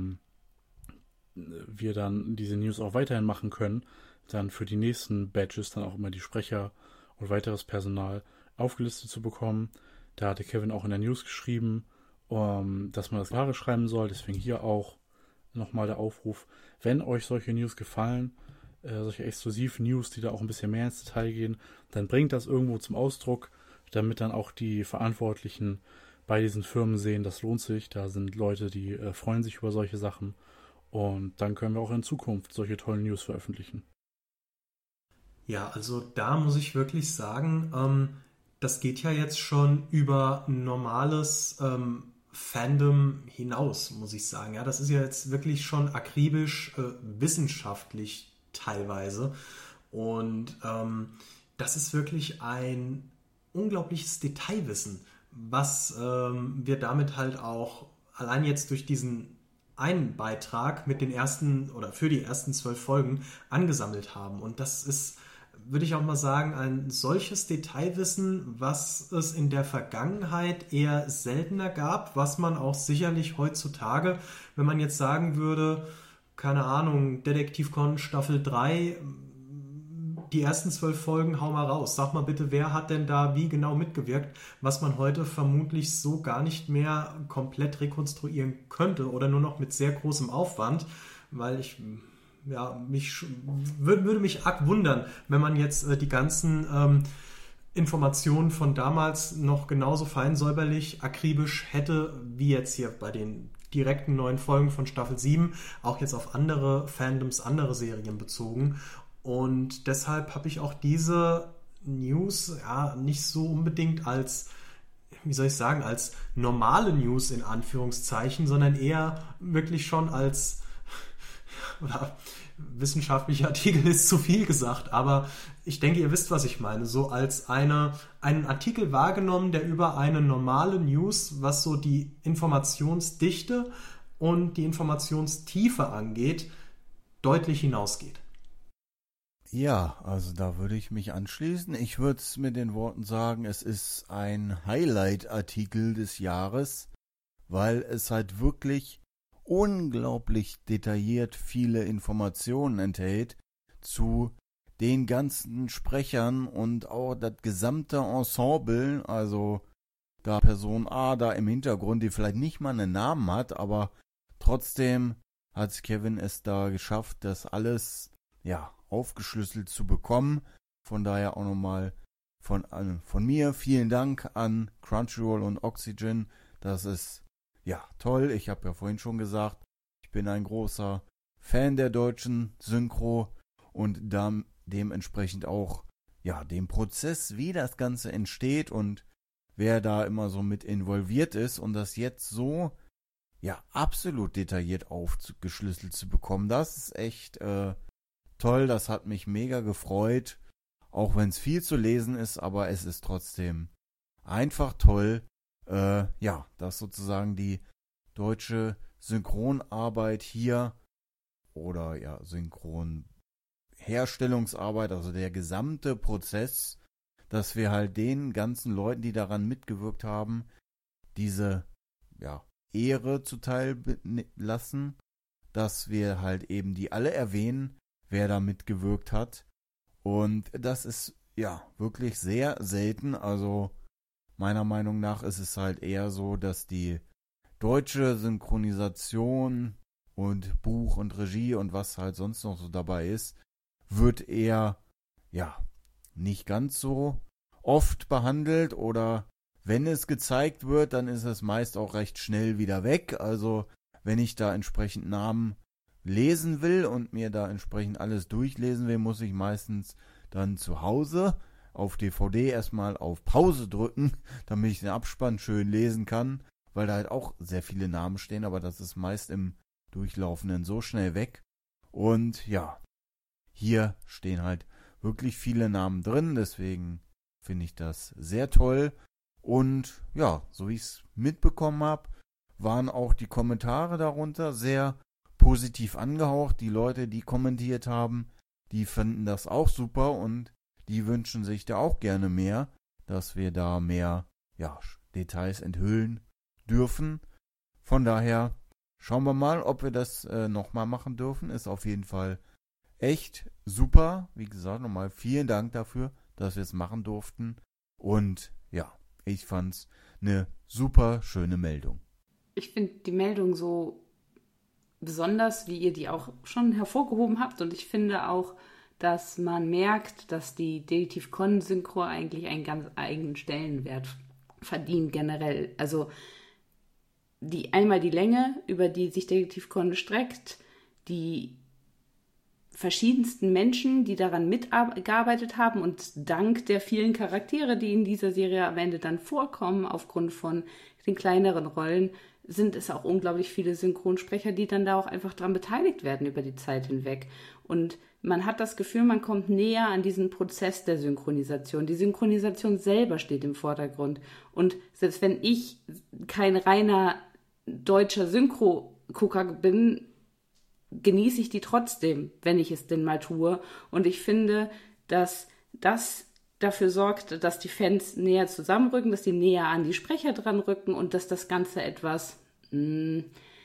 wir dann diese News auch weiterhin machen können, dann für die nächsten Badges dann auch immer die Sprecher und weiteres Personal aufgelistet zu bekommen. Da hatte Kevin auch in der News geschrieben, dass man das Wahre schreiben soll. Deswegen hier auch nochmal der Aufruf, wenn euch solche News gefallen, solche exklusiven News, die da auch ein bisschen mehr ins Detail gehen, dann bringt das irgendwo zum Ausdruck, damit dann auch die Verantwortlichen bei diesen Firmen sehen, das lohnt sich. Da sind Leute, die freuen sich über solche Sachen. Und dann können wir auch in Zukunft solche tollen News veröffentlichen. Ja, also da muss ich wirklich sagen, das geht ja jetzt schon über normales Fandom hinaus, muss ich sagen. Ja, das ist ja jetzt wirklich schon akribisch wissenschaftlich teilweise. Und das ist wirklich ein unglaubliches Detailwissen, was wir damit halt auch allein jetzt durch diesen einen Beitrag mit den ersten oder für die ersten 12 Folgen angesammelt haben. Und das ist, würde ich auch mal sagen, ein solches Detailwissen, was es in der Vergangenheit eher seltener gab, was man auch sicherlich heutzutage, wenn man jetzt sagen würde, keine Ahnung, Detektiv Conan Staffel 3, die ersten 12 Folgen, hau mal raus. Sag mal bitte, wer hat denn da wie genau mitgewirkt, was man heute vermutlich so gar nicht mehr komplett rekonstruieren könnte oder nur noch mit sehr großem Aufwand, weil ich würde mich arg wundern, wenn man jetzt die ganzen Informationen von damals noch genauso feinsäuberlich, akribisch hätte, wie jetzt hier bei den direkten neuen Folgen von Staffel 7, auch jetzt auf andere Fandoms, andere Serien bezogen. Und deshalb habe ich auch diese News nicht so unbedingt als, wie soll ich sagen, als normale News in Anführungszeichen, sondern eher wirklich schon als, oder wissenschaftlicher Artikel ist zu viel gesagt, aber ich denke, ihr wisst, was ich meine, so als einen Artikel wahrgenommen, der über eine normale News, was so die Informationsdichte und die Informationstiefe angeht, deutlich hinausgeht. Ja, also da würde ich mich anschließen. Ich würde es mit den Worten sagen, es ist ein Highlight-Artikel des Jahres, weil es halt wirklich unglaublich detailliert viele Informationen enthält zu den ganzen Sprechern und auch das gesamte Ensemble, also da Person A da im Hintergrund, die vielleicht nicht mal einen Namen hat, aber trotzdem hat Kevin es da geschafft, das alles, aufgeschlüsselt zu bekommen. Von daher auch nochmal von mir vielen Dank an Crunchyroll und Oxygen. Das ist toll. Ich habe ja vorhin schon gesagt, ich bin ein großer Fan der deutschen Synchro und dementsprechend auch dem Prozess, wie das Ganze entsteht und wer da immer so mit involviert ist und das jetzt so absolut detailliert aufgeschlüsselt zu bekommen. Das ist echt toll, das hat mich mega gefreut, auch wenn es viel zu lesen ist, aber es ist trotzdem einfach toll, dass sozusagen die deutsche Synchronarbeit hier oder Synchronherstellungsarbeit, also der gesamte Prozess, dass wir halt den ganzen Leuten, die daran mitgewirkt haben, diese Ehre zuteil lassen, dass wir halt eben die alle erwähnen, wer da mitgewirkt hat. Und das ist wirklich sehr selten. Also meiner Meinung nach ist es halt eher so, dass die deutsche Synchronisation und Buch und Regie und was halt sonst noch so dabei ist, wird eher nicht ganz so oft behandelt, oder wenn es gezeigt wird, dann ist es meist auch recht schnell wieder weg. Also wenn ich da entsprechend Namen lesen will und mir da entsprechend alles durchlesen will, muss ich meistens dann zu Hause auf DVD erstmal auf Pause drücken, damit ich den Abspann schön lesen kann, weil da halt auch sehr viele Namen stehen, aber das ist meist im Durchlaufenden so schnell weg. Und hier stehen halt wirklich viele Namen drin, deswegen finde ich das sehr toll. Und so wie ich es mitbekommen habe, waren auch die Kommentare darunter sehr positiv angehaucht. Die Leute, die kommentiert haben, die finden das auch super und die wünschen sich da auch gerne mehr, dass wir da mehr Details enthüllen dürfen. Von daher schauen wir mal, ob wir das nochmal machen dürfen. Ist auf jeden Fall echt super. Wie gesagt, nochmal vielen Dank dafür, dass wir es machen durften. Und ja, ich fand's eine super schöne Meldung. Ich finde die Meldung so besonders, wie ihr die auch schon hervorgehoben habt. Und ich finde auch, dass man merkt, dass die Detektiv Conan-Synchro eigentlich einen ganz eigenen Stellenwert verdient generell. Also einmal die Länge, über die sich Detektiv Conan streckt, die verschiedensten Menschen, die daran mitgearbeitet haben und dank der vielen Charaktere, die in dieser Serie am Ende dann vorkommen, aufgrund von den kleineren Rollen, sind es auch unglaublich viele Synchronsprecher, die dann da auch einfach dran beteiligt werden über die Zeit hinweg. Und man hat das Gefühl, man kommt näher an diesen Prozess der Synchronisation. Die Synchronisation selber steht im Vordergrund. Und selbst wenn ich kein reiner deutscher Synchro-Gucker bin, genieße ich die trotzdem, wenn ich es denn mal tue. Und ich finde, dass das dafür sorgt, dass die Fans näher zusammenrücken, dass die näher an die Sprecher dran rücken und dass das Ganze etwas, so in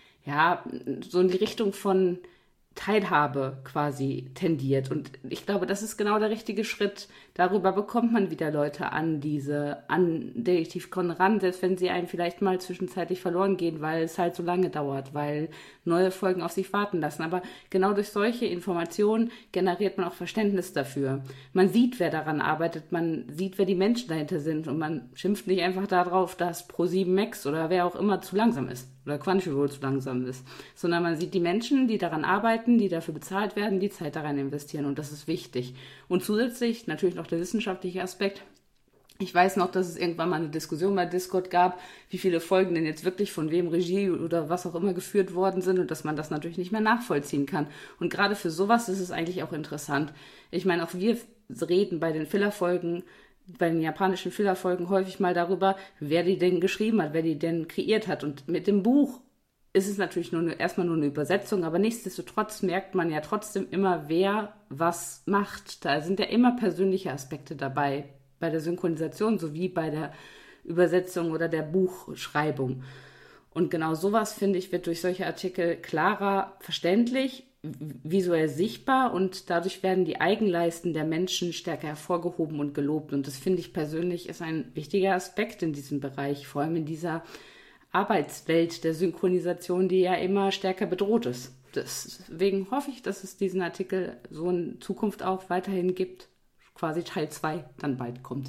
die Richtung von Teilhabe quasi tendiert. Und ich glaube, das ist genau der richtige Schritt. Darüber bekommt man wieder Leute an Detektiv Conan ran, selbst wenn sie einem vielleicht mal zwischenzeitlich verloren gehen, weil es halt so lange dauert, weil neue Folgen auf sich warten lassen. Aber genau durch solche Informationen generiert man auch Verständnis dafür. Man sieht, wer daran arbeitet, man sieht, wer die Menschen dahinter sind und man schimpft nicht einfach darauf, dass Pro7 Max oder wer auch immer zu langsam ist oder Crunchyroll zu langsam ist, sondern man sieht die Menschen, die daran arbeiten, die dafür bezahlt werden, die Zeit da rein investieren und das ist wichtig. Und zusätzlich natürlich noch der wissenschaftliche Aspekt. Ich weiß noch, dass es irgendwann mal eine Diskussion bei Discord gab, wie viele Folgen denn jetzt wirklich von wem Regie oder was auch immer geführt worden sind und dass man das natürlich nicht mehr nachvollziehen kann. Und gerade für sowas ist es eigentlich auch interessant. Ich meine, auch wir reden bei den bei den japanischen Fillerfolgen häufig mal darüber, wer die denn geschrieben hat, wer die denn kreiert hat. Und mit dem Buch ist es natürlich erstmal nur eine Übersetzung, aber nichtsdestotrotz merkt man ja trotzdem immer, wer was macht. Da sind ja immer persönliche Aspekte dabei, bei der Synchronisation sowie bei der Übersetzung oder der Buchschreibung. Und genau sowas, finde ich, wird durch solche Artikel klarer verständlich, visuell sichtbar und dadurch werden die Eigenleisten der Menschen stärker hervorgehoben und gelobt. Und das finde ich persönlich ist ein wichtiger Aspekt in diesem Bereich, vor allem in dieser Arbeitswelt der Synchronisation, die ja immer stärker bedroht ist. Deswegen hoffe ich, dass es diesen Artikel so in Zukunft auch weiterhin gibt, quasi Teil 2 dann bald kommt.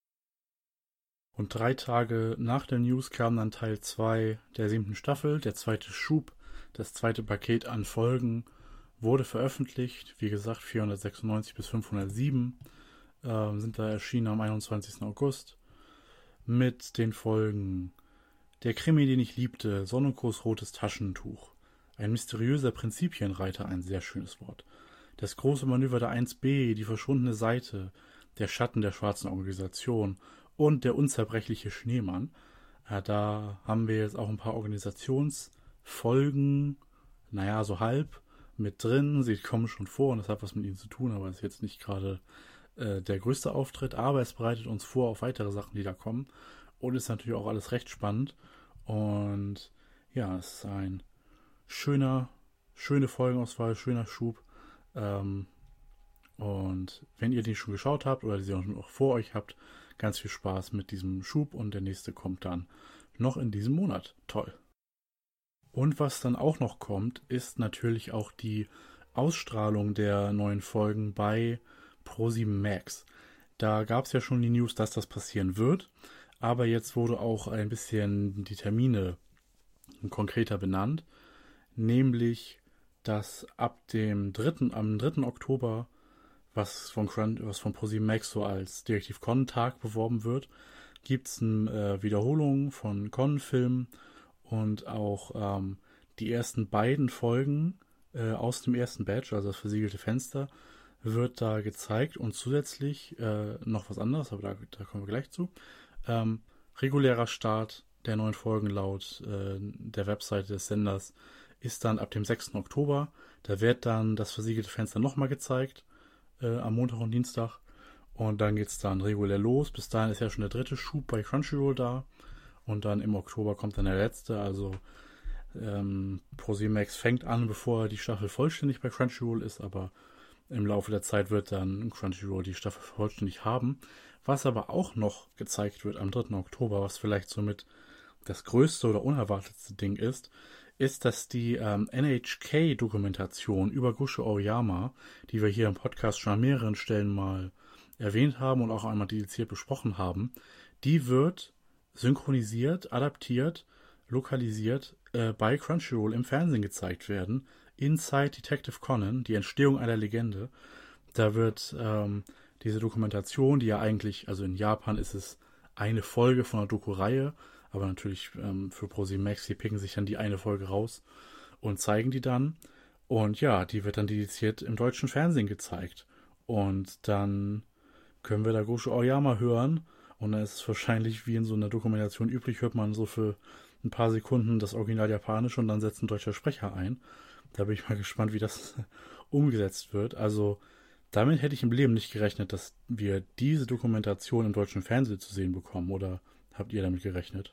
Und 3 Tage nach der News kam dann Teil 2 der 7. Staffel, der zweite Schub, das zweite Paket an Folgen wurde veröffentlicht. Wie gesagt, 496 bis 507 sind da erschienen am 21. August mit den Folgen Der Krimi, den ich liebte, Sonnenkuss rotes Taschentuch, ein mysteriöser Prinzipienreiter, ein sehr schönes Wort, das große Manöver der 1b, die verschwundene Seite, der Schatten der schwarzen Organisation und der unzerbrechliche Schneemann. Da haben wir jetzt auch ein paar Organisationsfolgen, so halb mit drin. Sie kommen schon vor und das hat was mit ihnen zu tun, aber ist jetzt nicht gerade der größte Auftritt. Aber es bereitet uns vor auf weitere Sachen, die da kommen. Und ist natürlich auch alles recht spannend. Und ja, es ist eine schöne Folgenauswahl, schöner Schub. Und wenn ihr den schon geschaut habt oder sie auch vor euch habt, ganz viel Spaß mit diesem Schub und der nächste kommt dann noch in diesem Monat. Toll. Und was dann auch noch kommt, ist natürlich auch die Ausstrahlung der neuen Folgen bei Pro7 Max. Da gab es ja schon die News, dass das passieren wird, aber jetzt wurde auch ein bisschen die Termine konkreter benannt, nämlich, dass am 3. Oktober, was von Pro7 Max so als Detektiv Conan-Tag beworben wird, gibt es eine Wiederholung von Conan-Filmen und auch die ersten beiden Folgen aus dem ersten Batch, also das versiegelte Fenster, wird da gezeigt und zusätzlich noch was anderes, aber da kommen wir gleich zu. Regulärer Start der neuen Folgen laut der Webseite des Senders ist dann ab dem 6. Oktober. Da wird dann das versiegelte Fenster nochmal gezeigt, am Montag und Dienstag. Und dann geht es dann regulär los. Bis dahin ist ja schon der 3. Schub bei Crunchyroll da. Und dann im Oktober kommt dann der letzte. Also ProSieben fängt an, bevor die Staffel vollständig bei Crunchyroll ist. Aber im Laufe der Zeit wird dann Crunchyroll die Staffel vollständig haben. Was aber auch noch gezeigt wird am 3. Oktober, was vielleicht somit das größte oder unerwartetste Ding ist, dass die NHK-Dokumentation über Gosho Aoyama, die wir hier im Podcast schon an mehreren Stellen mal erwähnt haben und auch einmal dediziert besprochen haben, die wird synchronisiert, adaptiert, lokalisiert bei Crunchyroll im Fernsehen gezeigt werden. Inside Detective Conan, die Entstehung einer Legende. Da wird diese Dokumentation, die ja eigentlich, also in Japan ist es eine Folge von einer Doku-Reihe, aber natürlich für ProSieben Max, die picken sich dann die eine Folge raus und zeigen die dann. Und ja, die wird dann dediziert im deutschen Fernsehen gezeigt. Und dann können wir da Gosho Aoyama hören. Und dann ist es wahrscheinlich wie in so einer Dokumentation üblich, hört man so für ein paar Sekunden das Original Japanische und dann setzt ein deutscher Sprecher ein. Da bin ich mal gespannt, wie das umgesetzt wird. Also damit hätte ich im Leben nicht gerechnet, dass wir diese Dokumentation im deutschen Fernsehen zu sehen bekommen. Oder habt ihr damit gerechnet?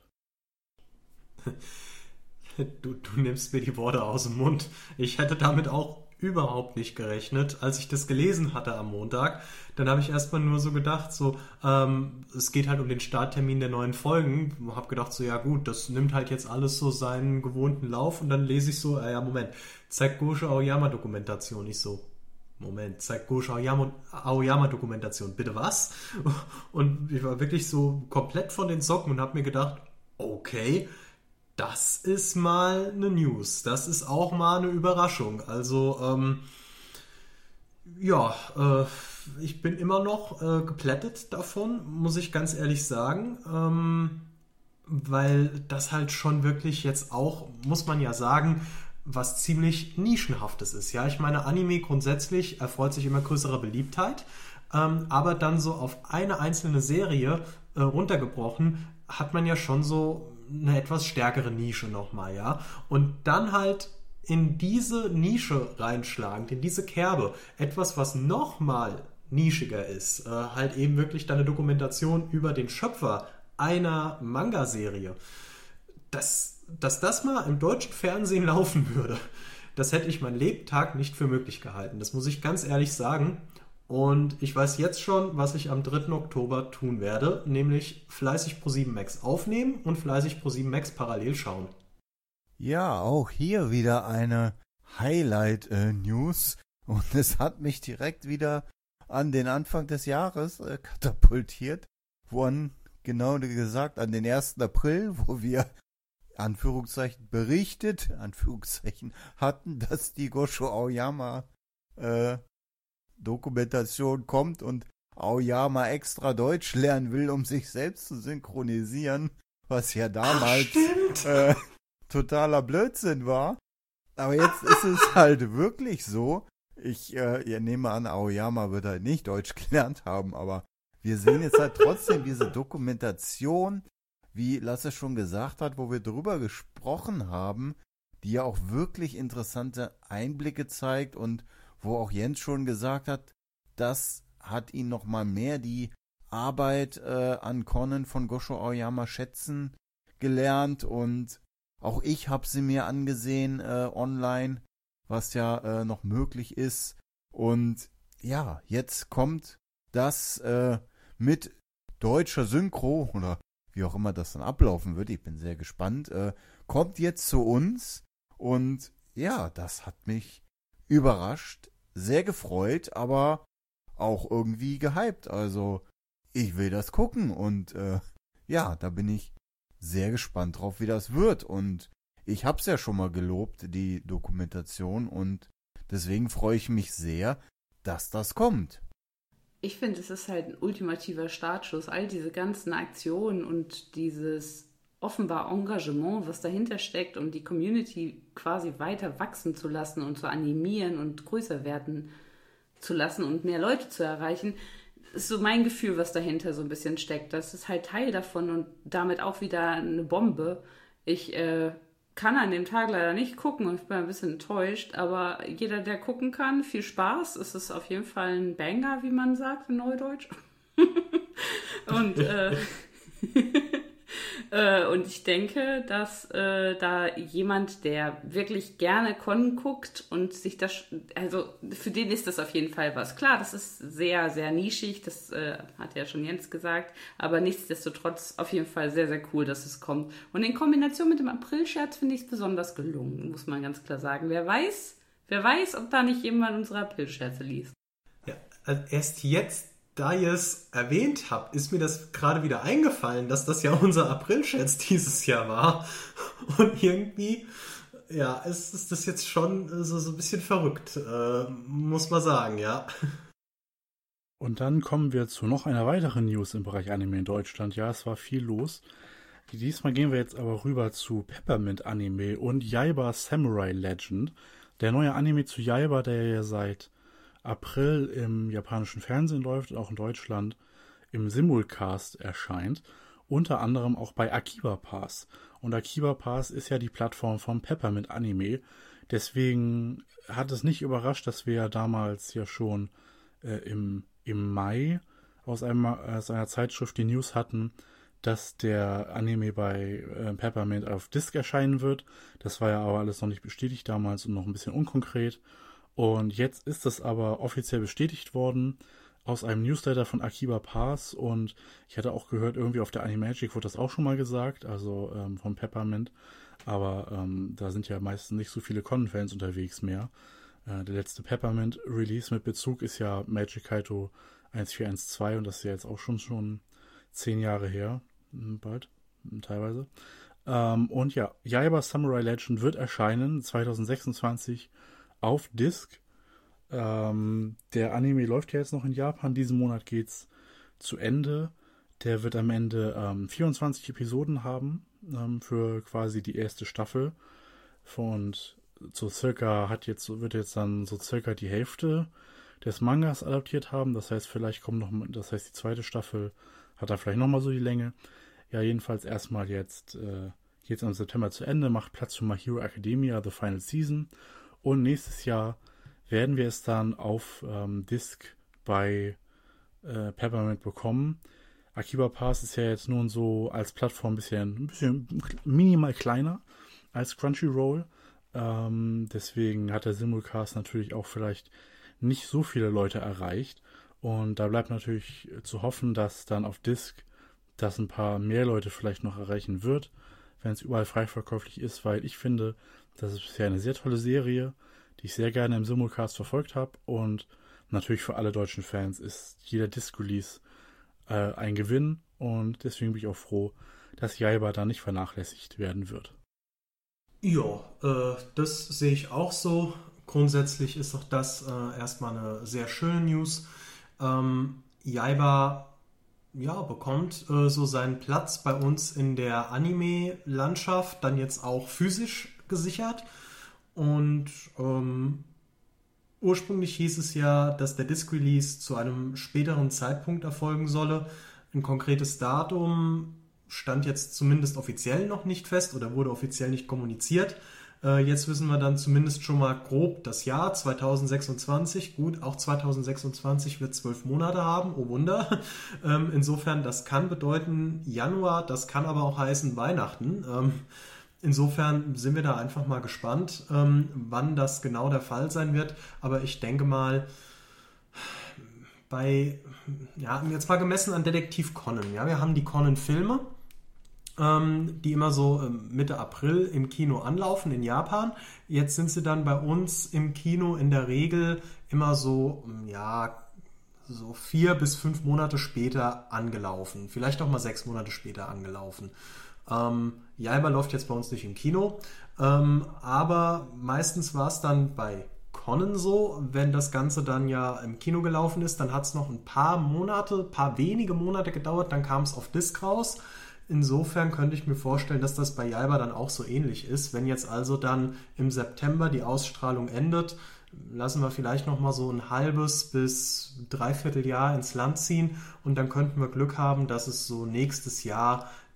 Du nimmst mir die Worte aus dem Mund. Ich hätte damit auch überhaupt nicht gerechnet. Als ich das gelesen hatte am Montag, dann habe ich erstmal nur so gedacht, es geht halt um den Starttermin der neuen Folgen. Ich habe gedacht, ja gut, das nimmt halt jetzt alles so seinen gewohnten Lauf und dann lese ich so, Moment, zeigt Gosho Aoyama Dokumentation. Ich so, Moment, zeigt Gosho Aoyama Dokumentation. Bitte was? Und ich war wirklich so komplett von den Socken und habe mir gedacht, okay, das ist mal eine News. Das ist auch mal eine Überraschung. Also, ich bin immer noch geplättet davon, muss ich ganz ehrlich sagen. Weil das halt schon wirklich jetzt auch, muss man ja sagen, was ziemlich Nischenhaftes ist. Ja, ich meine, Anime grundsätzlich erfreut sich immer größerer Beliebtheit. Aber dann so auf eine einzelne Serie runtergebrochen, hat man ja schon so eine etwas stärkere Nische nochmal, ja. Und dann halt in diese Nische reinschlagend, in diese Kerbe, etwas, was nochmal nischiger ist, halt eben wirklich dann eine Dokumentation über den Schöpfer einer Manga-Serie. Dass das mal im deutschen Fernsehen laufen würde, das hätte ich mein Lebtag nicht für möglich gehalten. Das muss ich ganz ehrlich sagen. Und ich weiß jetzt schon, was ich am 3. Oktober tun werde, nämlich fleißig ProSieben Max aufnehmen und fleißig ProSieben Max parallel schauen. Ja, auch hier wieder eine Highlight-News und es hat mich direkt wieder an den Anfang des Jahres katapultiert, genau gesagt, an den 1. April, wo wir Anführungszeichen berichtet, Anführungszeichen hatten, dass die Gosho Aoyama Dokumentation kommt und Aoyama extra Deutsch lernen will, um sich selbst zu synchronisieren, was ja damals totaler Blödsinn war. Aber jetzt ist es halt wirklich so. Ich nehme an, Aoyama wird halt nicht Deutsch gelernt haben, aber wir sehen jetzt halt trotzdem diese Dokumentation, wie Lasse schon gesagt hat, wo wir drüber gesprochen haben, die ja auch wirklich interessante Einblicke zeigt und wo auch Jens schon gesagt hat, das hat ihn nochmal mehr die Arbeit an Conan von Gosho Aoyama schätzen gelernt und auch ich habe sie mir angesehen online, was ja noch möglich ist. Und ja, jetzt kommt das mit deutscher Synchro oder wie auch immer das dann ablaufen wird. Ich bin sehr gespannt. Kommt jetzt zu uns und ja, das hat mich überrascht, sehr gefreut, aber auch irgendwie gehypt. Also ich will das gucken und da bin ich sehr gespannt drauf, wie das wird. Und ich habe es ja schon mal gelobt, die Dokumentation, und deswegen freue ich mich sehr, dass das kommt. Ich finde, es ist halt ein ultimativer Startschuss. All diese ganzen Aktionen und dieses offenbar Engagement, was dahinter steckt, um die Community quasi weiter wachsen zu lassen und zu animieren und größer werden zu lassen und mehr Leute zu erreichen, ist so mein Gefühl, was dahinter so ein bisschen steckt. Das ist halt Teil davon und damit auch wieder eine Bombe. Ich kann an dem Tag leider nicht gucken und ich bin ein bisschen enttäuscht, aber jeder, der gucken kann, viel Spaß. Es ist auf jeden Fall ein Banger, wie man sagt in Neudeutsch. Und und ich denke, dass da jemand, der wirklich gerne Con guckt und sich das, also für den ist das auf jeden Fall was. Klar, das ist sehr, sehr nischig, das hat ja schon Jens gesagt, aber nichtsdestotrotz auf jeden Fall sehr, sehr cool, dass es kommt. Und in Kombination mit dem April-Scherz finde ich es besonders gelungen, muss man ganz klar sagen. Wer weiß, ob da nicht jemand unsere April-Scherze liest. Ja, also erst jetzt, da ihr es erwähnt habt, ist mir das gerade wieder eingefallen, dass das ja unser April-Scherz dieses Jahr war. Und irgendwie, ja, ist das jetzt schon so ein bisschen verrückt, muss man sagen, ja. Und dann kommen wir zu noch einer weiteren News im Bereich Anime in Deutschland. Ja, es war viel los. Diesmal gehen wir jetzt aber rüber zu Peppermint Anime und Yaiba Samurai Legend. Der neue Anime zu Yaiba, der ja seit April im japanischen Fernsehen läuft und auch in Deutschland im Simulcast erscheint, unter anderem auch bei Akiba Pass. Und Akiba Pass ist ja die Plattform von Peppermint Anime. Deswegen hat es nicht überrascht, dass wir ja damals ja schon im Mai aus einer Zeitschrift die News hatten, dass der Anime bei Peppermint auf Disc erscheinen wird. Das war ja aber alles noch nicht bestätigt damals und noch ein bisschen unkonkret. Und jetzt ist das aber offiziell bestätigt worden aus einem Newsletter von Akiba Pass. Und ich hatte auch gehört, irgendwie auf der Animagic wurde das auch schon mal gesagt, also von Peppermint. Aber da sind ja meistens nicht so viele Con-Fans unterwegs mehr. Der letzte Peppermint-Release mit Bezug ist ja Magic Kaito 1412 und das ist ja jetzt auch schon 10 Jahre her, bald, teilweise. Und ja, Yaiba Samurai Legend wird erscheinen 2026 auf Disc. Der Anime läuft ja jetzt noch in Japan. Diesen Monat geht's zu Ende. Der wird am Ende 24 Episoden haben für quasi die erste Staffel. Und so wird jetzt dann so circa die Hälfte des Mangas adaptiert haben. Das heißt, die zweite Staffel hat da vielleicht nochmal so die Länge. Ja, jedenfalls erstmal jetzt geht's im September zu Ende, macht Platz für My Hero Academia, The Final Season. Und nächstes Jahr werden wir es dann auf Disc bei Peppermint bekommen. Akiba Pass ist ja jetzt nun so als Plattform ein bisschen minimal kleiner als Crunchyroll. Deswegen hat der Simulcast natürlich auch vielleicht nicht so viele Leute erreicht. Und da bleibt natürlich zu hoffen, dass dann auf Disc das ein paar mehr Leute vielleicht noch erreichen wird, wenn es überall frei verkäuflich ist, weil ich finde, das ist bisher eine sehr tolle Serie, die ich sehr gerne im Simulcast verfolgt habe. Und natürlich für alle deutschen Fans ist jeder Disc-Release ein Gewinn. Und deswegen bin ich auch froh, dass Yaiba da nicht vernachlässigt werden wird. Ja, das sehe ich auch so. Grundsätzlich ist auch das erstmal eine sehr schöne News. Yaiba bekommt so seinen Platz bei uns in der Anime-Landschaft, dann jetzt auch physisch gesichert. Und ursprünglich hieß es ja, dass der Disc-Release zu einem späteren Zeitpunkt erfolgen solle. Ein konkretes Datum stand jetzt zumindest offiziell noch nicht fest oder wurde offiziell nicht kommuniziert. Jetzt wissen wir dann zumindest schon mal grob das Jahr 2026. Gut, auch 2026 wird 12 Monate haben, oh Wunder. Insofern, das kann bedeuten Januar, das kann aber auch heißen Weihnachten. Insofern sind wir da einfach mal gespannt, wann das genau der Fall sein wird. Aber ich denke mal, jetzt mal gemessen an Detektiv Conan. Ja, wir haben die Conan-Filme, die immer so Mitte April im Kino anlaufen in Japan. Jetzt sind sie dann bei uns im Kino in der Regel immer so 4 bis 5 Monate später angelaufen. Vielleicht auch mal 6 Monate später angelaufen. Yaiba läuft jetzt bei uns nicht im Kino, aber meistens war es dann bei Conan so, wenn das Ganze dann ja im Kino gelaufen ist, dann hat es noch ein paar wenige Monate gedauert, dann kam es auf Disc raus. Insofern könnte ich mir vorstellen, dass das bei Yaiba dann auch so ähnlich ist. Wenn jetzt also dann im September die Ausstrahlung endet, lassen wir vielleicht noch mal so ein halbes bis dreiviertel Jahr ins Land ziehen und dann könnten wir Glück haben, dass es so nächstes Jahr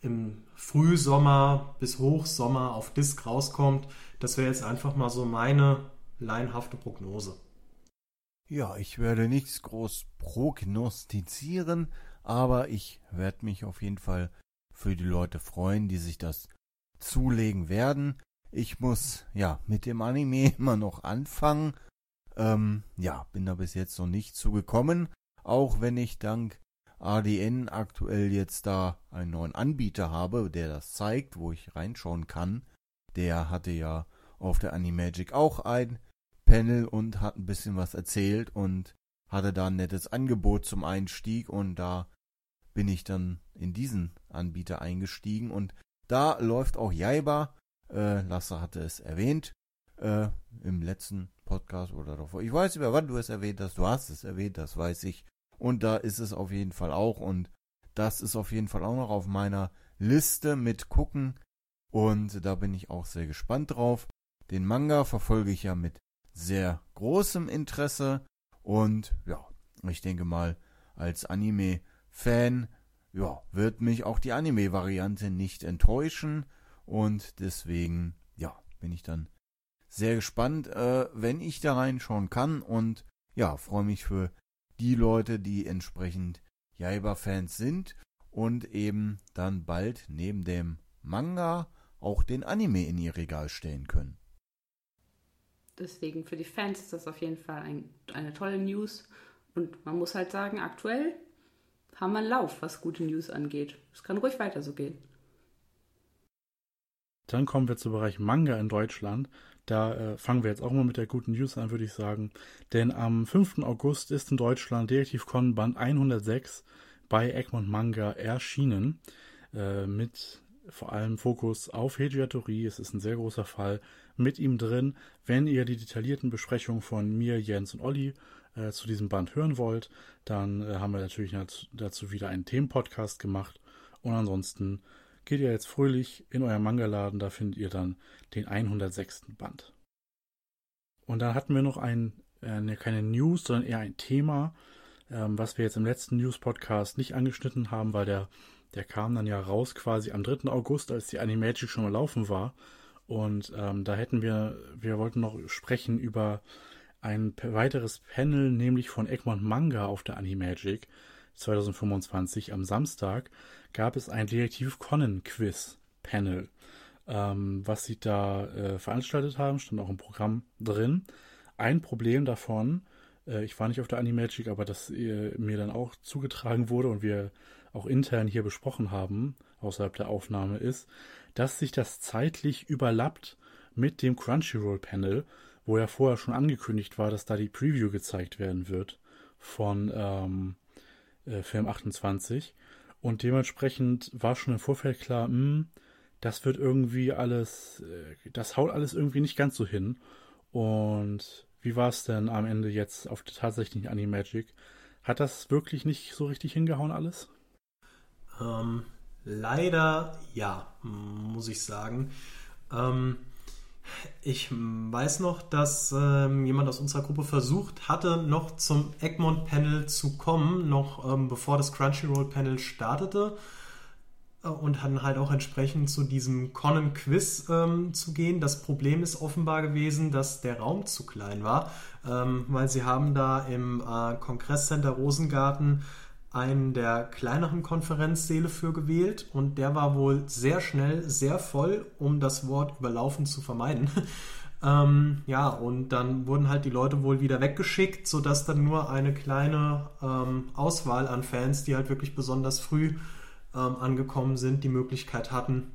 im Frühsommer bis Hochsommer auf Disc rauskommt. Das wäre jetzt einfach mal so meine laienhafte Prognose. Ja, ich werde nichts groß prognostizieren, aber ich werde mich auf jeden Fall für die Leute freuen, die sich das zulegen werden. Ich muss mit dem Anime immer noch anfangen. Bin da bis jetzt noch nicht zugekommen, auch wenn ich dank ADN aktuell jetzt da einen neuen Anbieter habe, der das zeigt, wo ich reinschauen kann. Der hatte ja auf der Animagic auch ein Panel und hat ein bisschen was erzählt und hatte da ein nettes Angebot zum Einstieg und da bin ich dann in diesen Anbieter eingestiegen und da läuft auch Jaiba. Lasse hatte es erwähnt im letzten Podcast oder davor. Ich weiß über wann du es erwähnt hast. Du hast es erwähnt, das weiß ich. Und da ist es auf jeden Fall auch und das ist auf jeden Fall auch noch auf meiner Liste mit gucken und da bin ich auch sehr gespannt drauf. Den Manga verfolge ich ja mit sehr großem Interesse und ich denke mal, als Anime-Fan wird mich auch die Anime-Variante nicht enttäuschen und deswegen bin ich dann sehr gespannt, wenn ich da reinschauen kann und freue mich für die Leute, die entsprechend Jaiba-Fans sind und eben dann bald neben dem Manga auch den Anime in ihr Regal stellen können. Deswegen für die Fans ist das auf jeden Fall eine tolle News. Und man muss halt sagen, aktuell haben wir einen Lauf, was gute News angeht. Es kann ruhig weiter so gehen. Dann kommen wir zum Bereich Manga in Deutschland. Da fangen wir jetzt auch mal mit der guten News an, würde ich sagen. Denn am 5. August ist in Deutschland Detektiv Conan Band 106 bei Egmont Manga erschienen. Mit vor allem Fokus auf Heiji Hattori. Es ist ein sehr großer Fall mit ihm drin. Wenn ihr die detaillierten Besprechungen von mir, Jens und Olli zu diesem Band hören wollt, dann haben wir natürlich dazu wieder einen Themenpodcast gemacht. Und ansonsten geht ihr jetzt fröhlich in euer Manga-Laden, da findet ihr dann den 106. Band. Und dann hatten wir noch keine News, sondern eher ein Thema, was wir jetzt im letzten News-Podcast nicht angeschnitten haben, weil der kam dann ja raus quasi am 3. August, als die Animagic schon mal laufen war. Und da wir wollten noch sprechen über ein weiteres Panel, nämlich von Egmont Manga auf der Animagic 2025 am Samstag gab es ein Detektiv Conan Quiz Panel, was sie da veranstaltet haben, stand auch im Programm drin. Ein Problem davon, ich war nicht auf der Animagic, aber das mir dann auch zugetragen wurde und wir auch intern hier besprochen haben, außerhalb der Aufnahme, ist, dass sich das zeitlich überlappt mit dem Crunchyroll Panel, wo ja vorher schon angekündigt war, dass da die Preview gezeigt werden wird von Film 28 und dementsprechend war schon im Vorfeld klar, das wird irgendwie alles, das haut alles irgendwie nicht ganz so hin. Und wie war es denn am Ende jetzt auf der tatsächlichen Animagic? Hat das wirklich nicht so richtig hingehauen alles? Leider ja, muss ich sagen. Ich weiß noch, dass jemand aus unserer Gruppe versucht hatte, noch zum Egmont-Panel zu kommen, noch bevor das Crunchyroll-Panel startete und dann halt auch entsprechend zu diesem Conan-Quiz zu gehen. Das Problem ist offenbar gewesen, dass der Raum zu klein war, weil sie haben da im Kongresscenter Rosengarten einen der kleineren Konferenzsäle für gewählt und der war wohl sehr schnell, sehr voll, um das Wort überlaufen zu vermeiden. Und dann wurden halt die Leute wohl wieder weggeschickt, sodass dann nur eine kleine Auswahl an Fans, die halt wirklich besonders früh angekommen sind, die Möglichkeit hatten,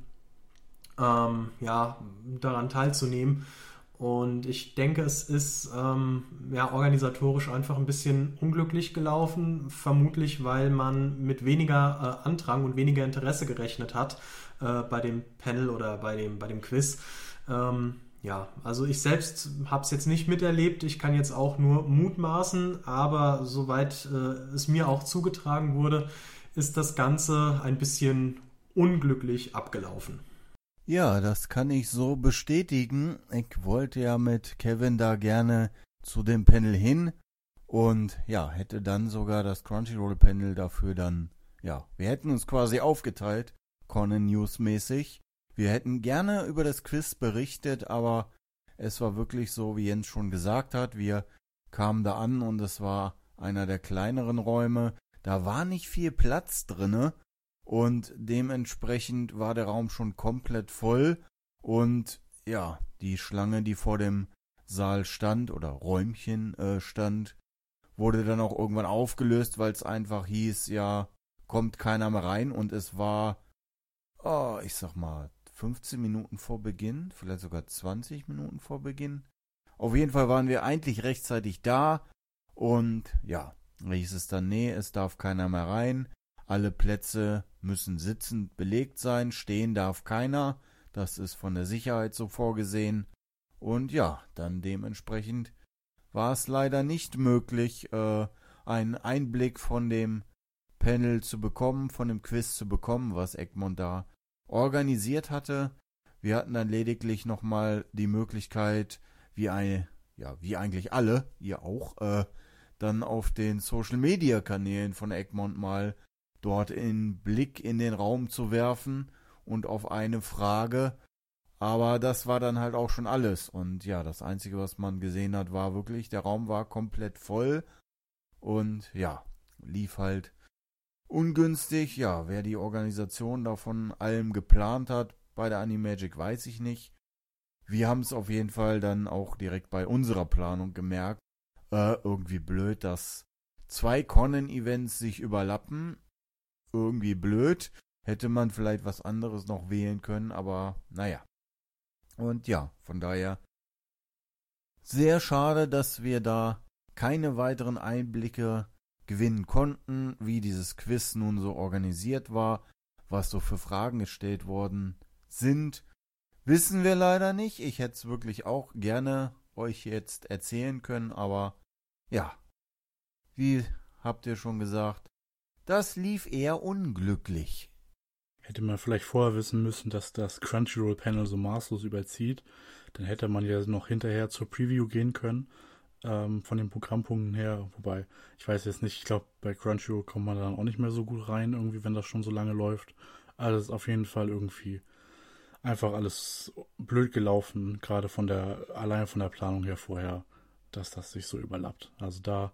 daran teilzunehmen. Und ich denke, es ist organisatorisch einfach ein bisschen unglücklich gelaufen, vermutlich weil man mit weniger Andrang und weniger Interesse gerechnet hat bei dem Panel oder bei dem Quiz. Also ich selbst habe es jetzt nicht miterlebt, ich kann jetzt auch nur mutmaßen, aber soweit es mir auch zugetragen wurde, ist das Ganze ein bisschen unglücklich abgelaufen. Ja, das kann ich so bestätigen. Ich wollte ja mit Kevin da gerne zu dem Panel hin und hätte dann sogar das Crunchyroll-Panel dafür dann, wir hätten uns quasi aufgeteilt, Conan News mäßig. Wir hätten gerne über das Quiz berichtet, aber es war wirklich so, wie Jens schon gesagt hat. Wir kamen da an und es war einer der kleineren Räume. Da war nicht viel Platz drinne und dementsprechend war der Raum schon komplett voll. Und ja, die Schlange, die vor dem Saal stand oder Räumchen stand, wurde dann auch irgendwann aufgelöst, weil es einfach hieß, ja, kommt keiner mehr rein. Und es war, ich sag mal, 15 Minuten vor Beginn, vielleicht sogar 20 Minuten vor Beginn. Auf jeden Fall waren wir eigentlich rechtzeitig da und ja, hieß es dann, nee, es darf keiner mehr rein. Alle Plätze müssen sitzend belegt sein, stehen darf keiner. Das ist von der Sicherheit so vorgesehen. Und ja, dann dementsprechend war es leider nicht möglich, einen Einblick von dem Panel zu bekommen, von dem Quiz zu bekommen, was Egmont da organisiert hatte. Wir hatten dann lediglich nochmal die Möglichkeit, wie eigentlich alle, ihr auch, dann auf den Social-Media-Kanälen von Egmont mal dort einen Blick in den Raum zu werfen und auf eine Frage. Aber das war dann halt auch schon alles. Und ja, das Einzige, was man gesehen hat, war wirklich, der Raum war komplett voll und ja, lief halt ungünstig. Ja, wer die Organisation davon allem geplant hat bei der Animagic, weiß ich nicht. Wir haben es auf jeden Fall dann auch direkt bei unserer Planung gemerkt. Irgendwie blöd, dass 2 Conan-Events sich überlappen. Irgendwie blöd. Hätte man vielleicht was anderes noch wählen können, aber naja. Und ja, von daher sehr schade, dass wir da keine weiteren Einblicke gewinnen konnten, wie dieses Quiz nun so organisiert war, was so für Fragen gestellt worden sind. Wissen wir leider nicht. Ich hätte es wirklich auch gerne euch jetzt erzählen können, aber ja, wie habt ihr schon gesagt, das lief eher unglücklich. Hätte man vielleicht vorher wissen müssen, dass das Crunchyroll-Panel so maßlos überzieht, dann hätte man ja noch hinterher zur Preview gehen können, von den Programmpunkten her. Wobei, ich weiß jetzt nicht, ich glaube, bei Crunchyroll kommt man dann auch nicht mehr so gut rein, irgendwie, wenn das schon so lange läuft. Also das ist auf jeden Fall irgendwie einfach alles blöd gelaufen, gerade allein von der Planung her vorher, dass das sich so überlappt. Also da,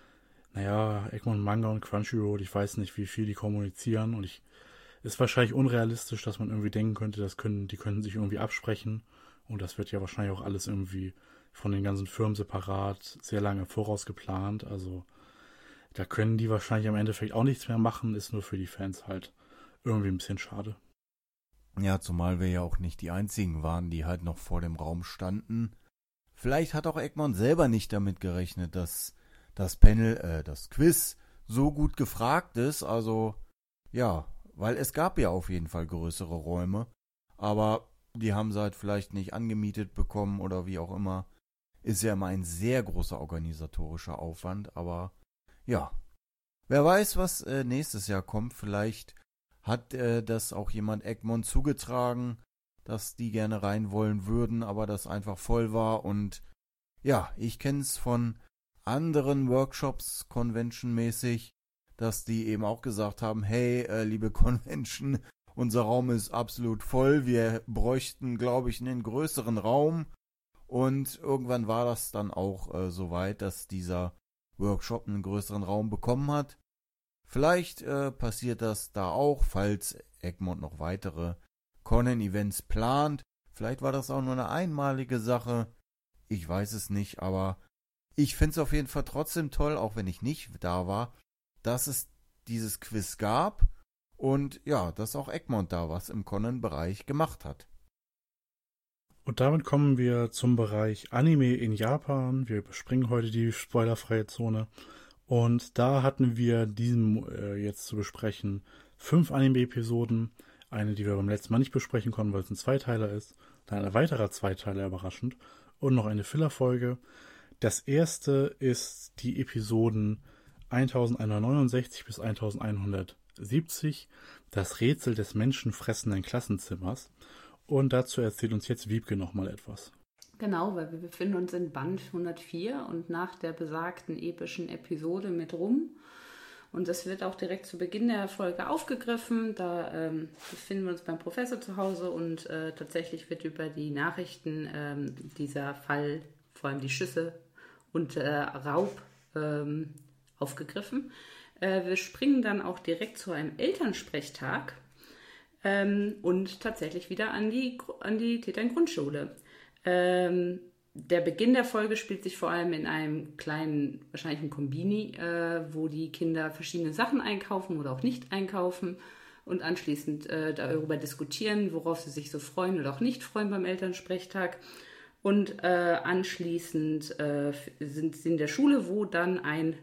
naja, Egmont Manga und Crunchyroll, ich weiß nicht, wie viel die kommunizieren und ist wahrscheinlich unrealistisch, dass man irgendwie denken könnte, die können sich irgendwie absprechen und das wird ja wahrscheinlich auch alles irgendwie von den ganzen Firmen separat sehr lange im Voraus geplant. Also da können die wahrscheinlich am Endeffekt auch nichts mehr machen, ist nur für die Fans halt irgendwie ein bisschen schade. Ja, zumal wir ja auch nicht die einzigen waren, die halt noch vor dem Raum standen. Vielleicht hat auch Egmont selber nicht damit gerechnet, dass das Quiz so gut gefragt ist. Also, ja, weil es gab ja auf jeden Fall größere Räume. Aber die haben sie halt vielleicht nicht angemietet bekommen oder wie auch immer. Ist ja immer ein sehr großer organisatorischer Aufwand. Aber ja, wer weiß, was nächstes Jahr kommt. Vielleicht hat das auch jemand Egmont zugetragen, dass die gerne rein wollen würden, aber das einfach voll war. Und ja, ich kenne es von anderen Workshops, Convention-mäßig, dass die eben auch gesagt haben, hey, liebe Convention, unser Raum ist absolut voll, wir bräuchten, glaube ich, einen größeren Raum. Und irgendwann war das dann auch soweit, dass dieser Workshop einen größeren Raum bekommen hat. Vielleicht passiert das da auch, falls Egmont noch weitere Conan-Events plant. Vielleicht war das auch nur eine einmalige Sache. Ich weiß es nicht, aber ich finde es auf jeden Fall trotzdem toll, auch wenn ich nicht da war, dass es dieses Quiz gab und ja, dass auch Egmont da was im Conan-Bereich gemacht hat. Und damit kommen wir zum Bereich Anime in Japan. Wir überspringen heute die spoilerfreie Zone. Und da hatten wir jetzt zu besprechen 5 Anime-Episoden. Eine, die wir beim letzten Mal nicht besprechen konnten, weil es ein Zweiteiler ist. Dann ein weiterer Zweiteiler, überraschend. Und noch eine Filler-Folge. Das erste ist die Episoden 1169 bis 1170. Das Rätsel des menschenfressenden Klassenzimmers. Und dazu erzählt uns jetzt Wiebke nochmal etwas. Genau, weil wir befinden uns in Band 104 und nach der besagten epischen Episode mit Rum Und das wird auch direkt zu Beginn der Folge aufgegriffen. Da befinden wir uns beim Professor zu Hause und tatsächlich wird über die Nachrichten dieser Fall, vor allem die Schüsse und Raub, aufgegriffen. Wir springen dann auch direkt zu einem Elternsprechtag und tatsächlich wieder an die Tetern-Grundschule. Der Beginn der Folge spielt sich vor allem in einem kleinen, wahrscheinlich ein Kombini, wo die Kinder verschiedene Sachen einkaufen oder auch nicht einkaufen und anschließend darüber diskutieren, worauf sie sich so freuen oder auch nicht freuen beim Elternsprechtag. Und anschließend sind sie in der Schule, wo dann ein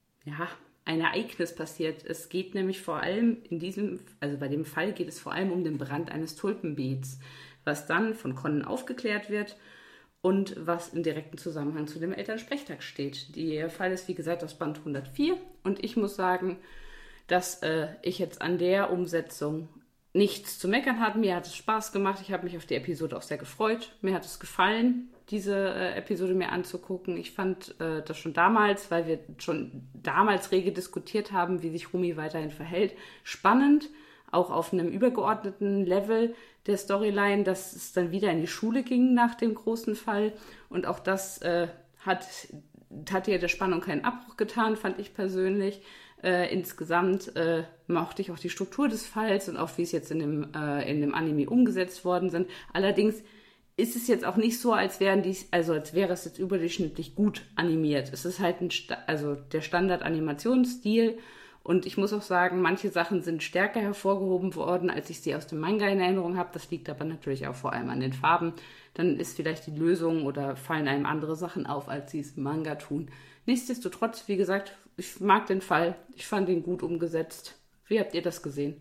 Ereignis passiert. Es geht nämlich vor allem bei dem Fall geht es vor allem um den Brand eines Tulpenbeets, was dann von Conan aufgeklärt wird und was im direkten Zusammenhang zu dem Elternsprechtag steht. Der Fall ist, wie gesagt, aus Band 104 und ich muss sagen, dass ich jetzt an der Umsetzung nichts zu meckern habe. Mir hat es Spaß gemacht. Ich habe mich auf die Episode auch sehr gefreut. Mir hat es gefallen, diese Episode mir anzugucken. Ich fand das schon damals, weil wir schon damals rege diskutiert haben, wie sich Rumi weiterhin verhält, spannend, auch auf einem übergeordneten Level der Storyline, dass es dann wieder in die Schule ging nach dem großen Fall. Und auch das hat ja der Spannung keinen Abbruch getan, fand ich persönlich. Insgesamt mochte ich auch die Struktur des Falls und auch wie es jetzt in dem Anime umgesetzt worden sind. Allerdings ist es jetzt auch nicht so, als wäre es jetzt überdurchschnittlich gut animiert. Es ist halt der Standard-Animationsstil und ich muss auch sagen, manche Sachen sind stärker hervorgehoben worden, als ich sie aus dem Manga in Erinnerung habe. Das liegt aber natürlich auch vor allem an den Farben. Dann ist vielleicht die Lösung oder fallen einem andere Sachen auf, als sie es im Manga tun. Nichtsdestotrotz, wie gesagt, ich mag den Fall. Ich fand ihn gut umgesetzt. Wie habt ihr das gesehen?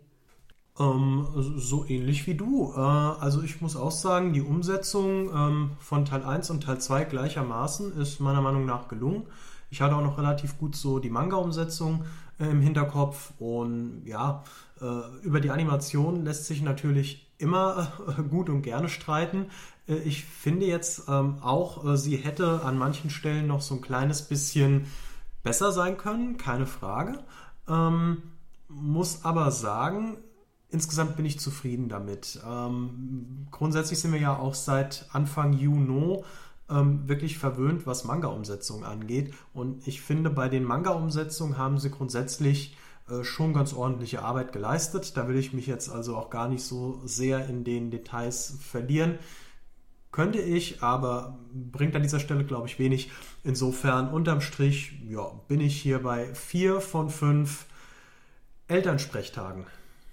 So ähnlich wie du. Also ich muss auch sagen, die Umsetzung von Teil 1 und Teil 2 gleichermaßen ist meiner Meinung nach gelungen. Ich hatte auch noch relativ gut so die Manga-Umsetzung im Hinterkopf und ja, über die Animation lässt sich natürlich immer gut und gerne streiten. Ich finde jetzt auch, sie hätte an manchen Stellen noch so ein kleines bisschen besser sein können, keine Frage. Muss aber sagen, insgesamt bin ich zufrieden damit. Grundsätzlich sind wir ja auch seit Anfang Juni wirklich verwöhnt, was Manga-Umsetzungen angeht. Und ich finde, bei den Manga-Umsetzungen haben sie grundsätzlich schon ganz ordentliche Arbeit geleistet. Da will ich mich jetzt also auch gar nicht so sehr in den Details verlieren. Könnte ich, aber bringt an dieser Stelle, glaube ich, wenig. Insofern, unterm Strich, ja, bin ich hier bei 4 von 5 Elternsprechtagen.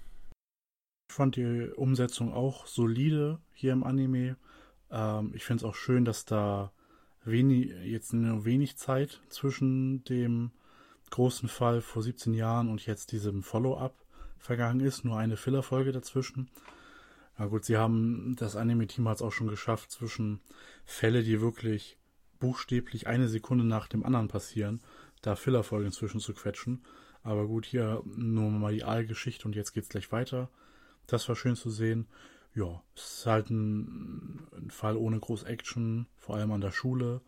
Ich fand die Umsetzung auch solide hier im Anime. Ich finde es auch schön, dass da jetzt nur wenig Zeit zwischen dem großen Fall vor 17 Jahren und jetzt diesem Follow-up vergangen ist. Nur eine Filler-Folge dazwischen. Na gut, das Anime-Team hat es auch schon geschafft, zwischen Fälle, die wirklich buchstäblich eine Sekunde nach dem anderen passieren, da Filler-Folgen inzwischen zu quetschen. Aber gut, hier nur mal die Aalgeschichte und jetzt geht's gleich weiter. Das war schön zu sehen. Ja, es ist halt ein Fall ohne groß Action, vor allem an der Schule.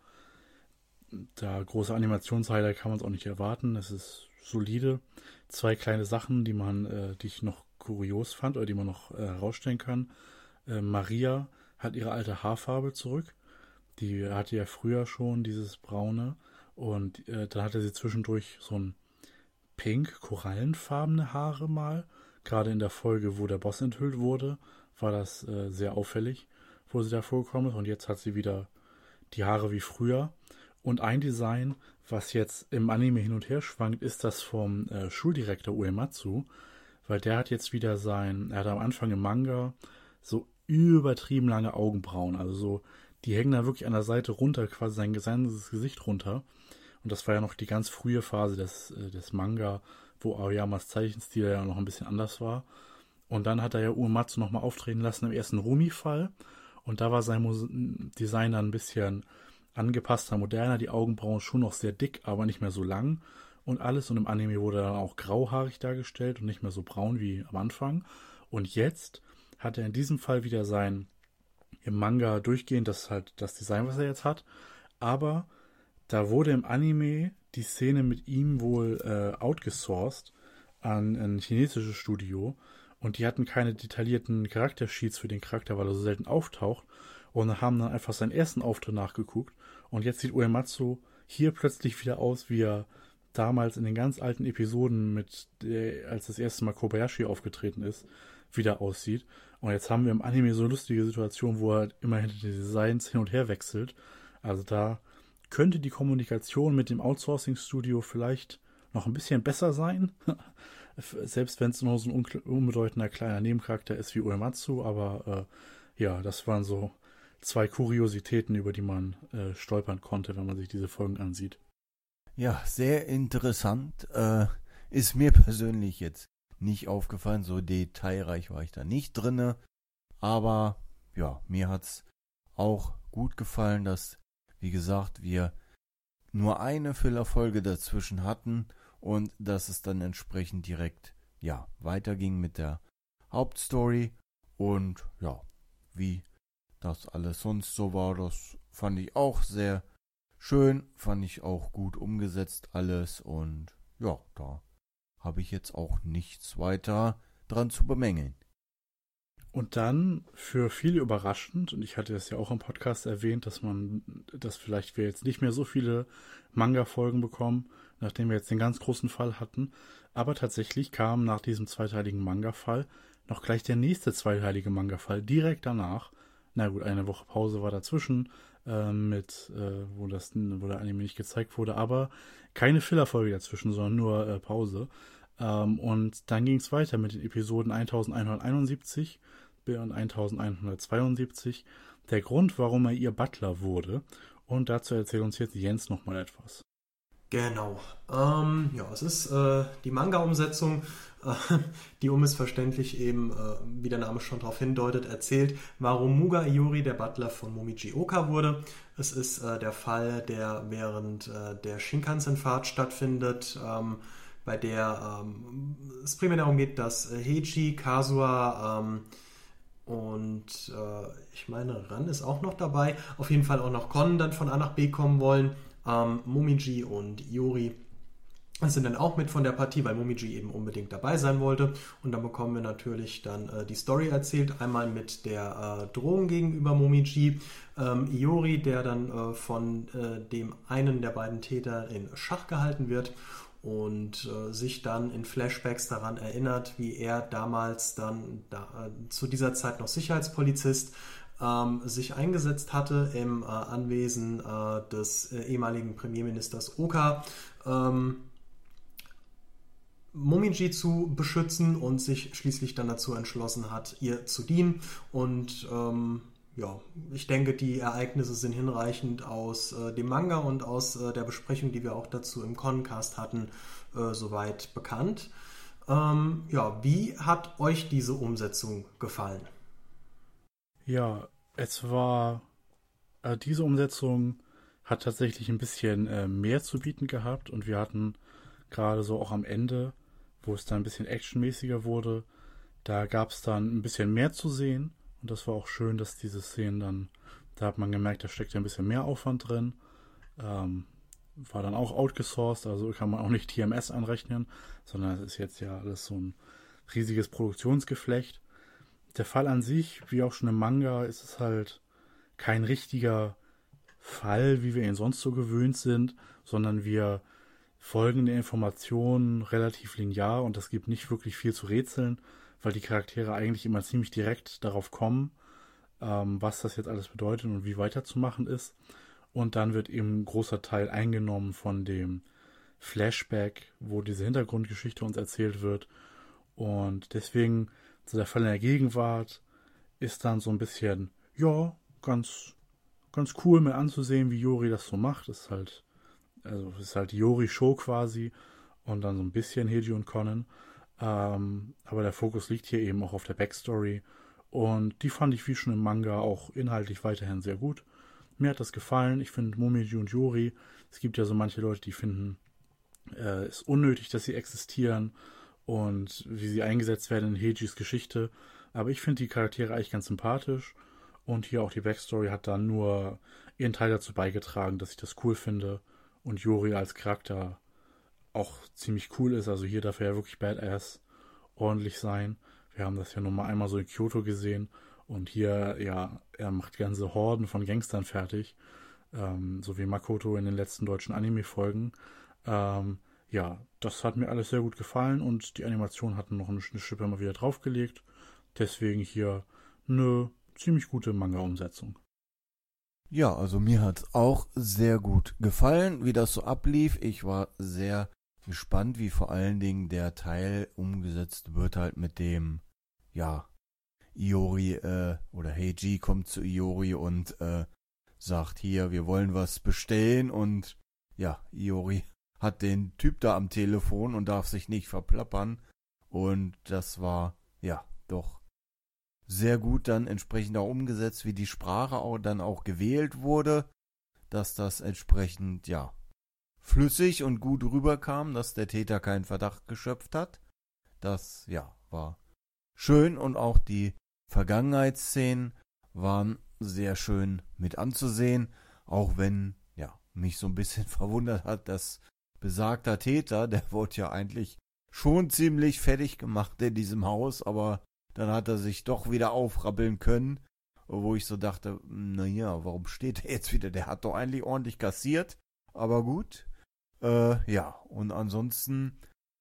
Da große Animationshighlight kann man es auch nicht erwarten. Es ist solide. 2 kleine Sachen, die ich noch kurios fand oder die man noch herausstellen kann. Maria hat ihre alte Haarfarbe zurück. Die hatte ja früher schon dieses braune und dann hatte sie zwischendurch so ein pink-korallenfarbene Haare mal. Gerade in der Folge, wo der Boss enthüllt wurde, war das sehr auffällig, wo sie da vorgekommen ist. Und jetzt hat sie wieder die Haare wie früher. Und ein Design, was jetzt im Anime hin und her schwankt, ist das vom Schuldirektor Uematsu. Weil der hat jetzt wieder er hat am Anfang im Manga so übertrieben lange Augenbrauen. Also so, die hängen da wirklich an der Seite runter, quasi sein gesamtes Gesicht runter. Und das war ja noch die ganz frühe Phase des Manga, wo Aoyamas Zeichenstil ja noch ein bisschen anders war. Und dann hat er ja Uematsu nochmal auftreten lassen im ersten Rumi-Fall. Und da war sein Design dann ein bisschen angepasster, moderner. Die Augenbrauen schon noch sehr dick, aber nicht mehr so lang. Und alles. Und im Anime wurde er dann auch grauhaarig dargestellt und nicht mehr so braun wie am Anfang. Und jetzt hat er in diesem Fall wieder im Manga durchgehend, das ist halt das Design, was er jetzt hat. Aber da wurde im Anime die Szene mit ihm wohl outgesourced an ein chinesisches Studio und die hatten keine detaillierten Charaktersheets für den Charakter, weil er so selten auftaucht und haben dann einfach seinen ersten Auftritt nachgeguckt und jetzt sieht Uematsu hier plötzlich wieder aus, wie er damals in den ganz alten Episoden als das erste Mal Kobayashi aufgetreten ist, wieder aussieht. Und jetzt haben wir im Anime so eine lustige Situation, wo er immer hinter den Designs hin und her wechselt. Also da könnte die Kommunikation mit dem Outsourcing-Studio vielleicht noch ein bisschen besser sein. Selbst wenn es nur so ein unbedeutender kleiner Nebencharakter ist wie Uematsu. Aber ja, das waren so 2 Kuriositäten, über die man stolpern konnte, wenn man sich diese Folgen ansieht. Ja, sehr interessant. Ist mir persönlich jetzt nicht aufgefallen, so detailreich war ich da nicht drinne. Aber ja, mir hat's auch gut gefallen, dass, wie gesagt, wir nur eine Füllerfolge dazwischen hatten und dass es dann entsprechend direkt ja weiterging mit der Hauptstory. Und ja, wie das alles sonst so war, das fand ich auch sehr schön, fand ich auch gut umgesetzt alles und ja, da habe ich jetzt auch nichts weiter dran zu bemängeln. Und dann für viele überraschend, und ich hatte es ja auch im Podcast erwähnt, dass vielleicht wir jetzt nicht mehr so viele Manga-Folgen bekommen, nachdem wir jetzt den ganz großen Fall hatten, aber tatsächlich kam nach diesem zweiteiligen Manga-Fall noch gleich der nächste zweiteilige Manga-Fall direkt danach. Na gut, eine Woche Pause war dazwischen, wo der Anime nicht gezeigt wurde, aber keine Fillerfolge dazwischen, sondern nur Pause. Und dann ging es weiter mit den Episoden 1171 und 1172. Der Grund, warum er ihr Butler wurde. Und dazu erzählt uns jetzt Jens nochmal etwas. Genau. Ja, es ist die Manga-Umsetzung, die unmissverständlich eben, wie der Name schon darauf hindeutet, erzählt, warum Muga Iori der Butler von Momiji Oka wurde. Es ist der Fall, der während der Shinkansen-Fahrt stattfindet, bei der es primär darum geht, dass Heiji, Kazuha und ich meine, Ran ist auch noch dabei, auf jeden Fall auch noch Kon dann von A nach B kommen wollen. Momiji und Iori sind dann auch mit von der Partie, weil Momiji eben unbedingt dabei sein wollte. Und dann bekommen wir natürlich dann die Story erzählt. Einmal mit der Drohung gegenüber Momiji. Iori, der dann von dem einen der beiden Täter in Schach gehalten wird und sich dann in Flashbacks daran erinnert, wie er damals dann zu dieser Zeit noch Sicherheitspolizist sich eingesetzt hatte im Anwesen des ehemaligen Premierministers Oka, Momiji zu beschützen und sich schließlich dann dazu entschlossen hat, ihr zu dienen. Und ja, ich denke, die Ereignisse sind hinreichend aus dem Manga und aus der Besprechung, die wir auch dazu im Concast hatten, soweit bekannt. Ja, wie hat euch diese Umsetzung gefallen? Ja, diese Umsetzung hat tatsächlich ein bisschen mehr zu bieten gehabt und wir hatten gerade so auch am Ende, wo es dann ein bisschen actionmäßiger wurde, da gab es dann ein bisschen mehr zu sehen und das war auch schön, dass diese Szenen dann, da hat man gemerkt, da steckt ja ein bisschen mehr Aufwand drin, war dann auch outgesourced, also kann man auch nicht TMS anrechnen, sondern es ist jetzt ja alles so ein riesiges Produktionsgeflecht. Der Fall an sich, wie auch schon im Manga, ist es halt kein richtiger Fall, wie wir ihn sonst so gewöhnt sind, sondern wir folgen den Informationen relativ linear und es gibt nicht wirklich viel zu rätseln, weil die Charaktere eigentlich immer ziemlich direkt darauf kommen, was das jetzt alles bedeutet und wie weiterzumachen ist. Und dann wird eben ein großer Teil eingenommen von dem Flashback, wo diese Hintergrundgeschichte uns erzählt wird. Und deswegen, so der Fall in der Gegenwart ist dann so ein bisschen, ja, ganz cool mit anzusehen, wie Iori das so macht. Es ist halt die Iori-Show quasi und dann so ein bisschen Heiji und Conan. Aber der Fokus liegt hier eben auch auf der Backstory und die fand ich wie schon im Manga auch inhaltlich weiterhin sehr gut. Mir hat das gefallen. Ich finde Momiji und Iori, es gibt ja so manche Leute, die finden, es ist unnötig, dass sie existieren und wie sie eingesetzt werden in Heijis Geschichte. Aber ich finde die Charaktere eigentlich ganz sympathisch und hier auch die Backstory hat dann nur ihren Teil dazu beigetragen, dass ich das cool finde und Yori als Charakter auch ziemlich cool ist. Also hier darf er ja wirklich Badass ordentlich sein. Wir haben das ja nun mal einmal so in Kyoto gesehen und hier, ja, er macht ganze Horden von Gangstern fertig, so wie Makoto in den letzten deutschen Anime-Folgen. Ja, das hat mir alles sehr gut gefallen und die Animation hatten noch eine Schippe mal wieder draufgelegt. Deswegen hier eine ziemlich gute Manga-Umsetzung. Ja, also mir hat's auch sehr gut gefallen, wie das so ablief. Ich war sehr gespannt, wie vor allen Dingen der Teil umgesetzt wird halt mit dem, ja, Iori oder Heiji kommt zu Iori und sagt hier, wir wollen was bestellen und ja, Iori hat den Typ da am Telefon und darf sich nicht verplappern und das war, ja, doch sehr gut dann entsprechend auch umgesetzt, wie die Sprache auch dann auch gewählt wurde, dass das entsprechend, ja, flüssig und gut rüberkam, dass der Täter keinen Verdacht geschöpft hat. Das, ja, war schön und auch die Vergangenheitsszenen waren sehr schön mit anzusehen, auch wenn, ja, mich so ein bisschen verwundert hat, dass besagter Täter, der wurde ja eigentlich schon ziemlich fertig gemacht in diesem Haus, aber dann hat er sich doch wieder aufrappeln können, wo ich so dachte, naja, warum steht er jetzt wieder? Der hat doch eigentlich ordentlich kassiert, aber gut. Ja, und ansonsten,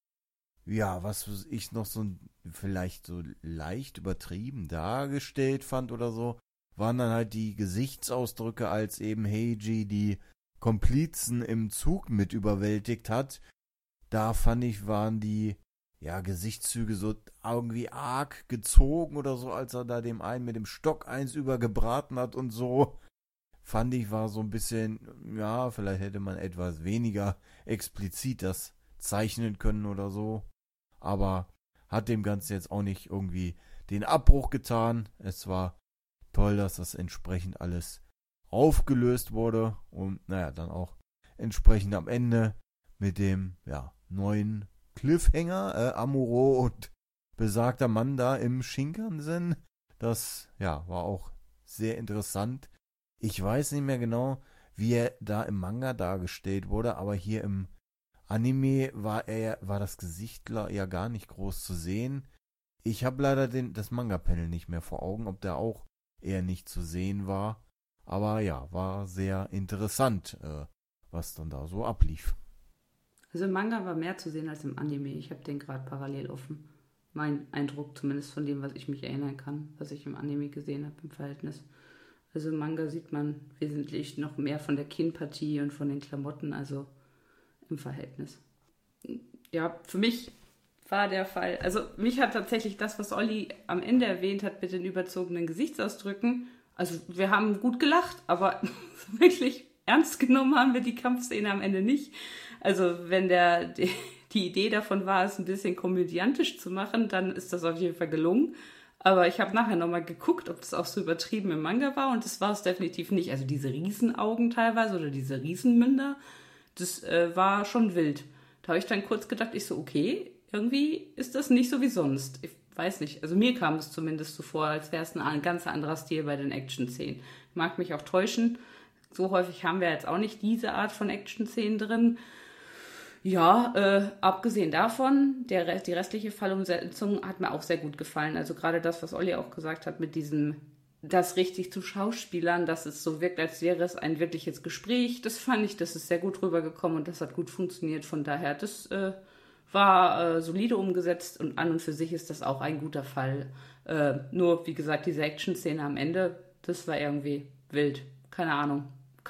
ja, was ich noch so vielleicht so leicht übertrieben dargestellt fand oder so, waren dann halt die Gesichtsausdrücke, als eben Heiji die Komplizen im Zug mit überwältigt hat. Da fand ich, waren die, ja, Gesichtszüge so irgendwie arg gezogen oder so, als er da dem einen mit dem Stock eins übergebraten hat und so. Fand ich, war so ein bisschen, ja, vielleicht hätte man etwas weniger explizit das zeichnen können oder so. Aber hat dem Ganzen jetzt auch nicht irgendwie den Abbruch getan. Es war toll, dass das entsprechend alles aufgelöst wurde und, naja, dann auch entsprechend am Ende mit dem, ja, neuen Cliffhanger, Amuro und besagter Mann da im Shinkansen. Das, ja, war auch sehr interessant. Ich weiß nicht mehr genau, wie er da im Manga dargestellt wurde, aber hier im Anime war das Gesicht ja gar nicht groß zu sehen. Ich habe leider das Manga-Panel nicht mehr vor Augen, ob der auch eher nicht zu sehen war. Aber ja, war sehr interessant, was dann da so ablief. Also im Manga war mehr zu sehen als im Anime. Ich habe den gerade parallel offen. Mein Eindruck zumindest von dem, was ich mich erinnern kann, was ich im Anime gesehen habe im Verhältnis. Also im Manga sieht man wesentlich noch mehr von der Kinnpartie und von den Klamotten, also im Verhältnis. Ja, für mich war der Fall, also mich hat tatsächlich das, was Olli am Ende erwähnt hat mit den überzogenen Gesichtsausdrücken, also wir haben gut gelacht, aber wirklich ernst genommen haben wir die Kampfszene am Ende nicht. Also wenn die Idee davon war, es ein bisschen komödiantisch zu machen, dann ist das auf jeden Fall gelungen. Aber ich habe nachher nochmal geguckt, ob das auch so übertrieben im Manga war und das war es definitiv nicht. Also diese Riesenaugen teilweise oder diese Riesenmünder, das war schon wild. Da habe ich dann kurz gedacht, ich so, okay, irgendwie ist das nicht so wie sonst. Ich weiß nicht, also mir kam es zumindest so vor, als wäre es ein ganz anderer Stil bei den Action-Szenen. Mag mich auch täuschen. So häufig haben wir jetzt auch nicht diese Art von Action-Szenen drin. Ja, abgesehen davon, die restliche Fallumsetzung hat mir auch sehr gut gefallen. Also gerade das, was Olli auch gesagt hat, mit diesem, das richtig zu Schauspielern, dass es so wirkt, als wäre es ein wirkliches Gespräch. Das fand ich, das ist sehr gut rübergekommen und das hat gut funktioniert. Von daher, das war solide umgesetzt und an und für sich ist das auch ein guter Fall. Nur, wie gesagt, diese Action-Szene am Ende, das war irgendwie wild. Keine Ahnung.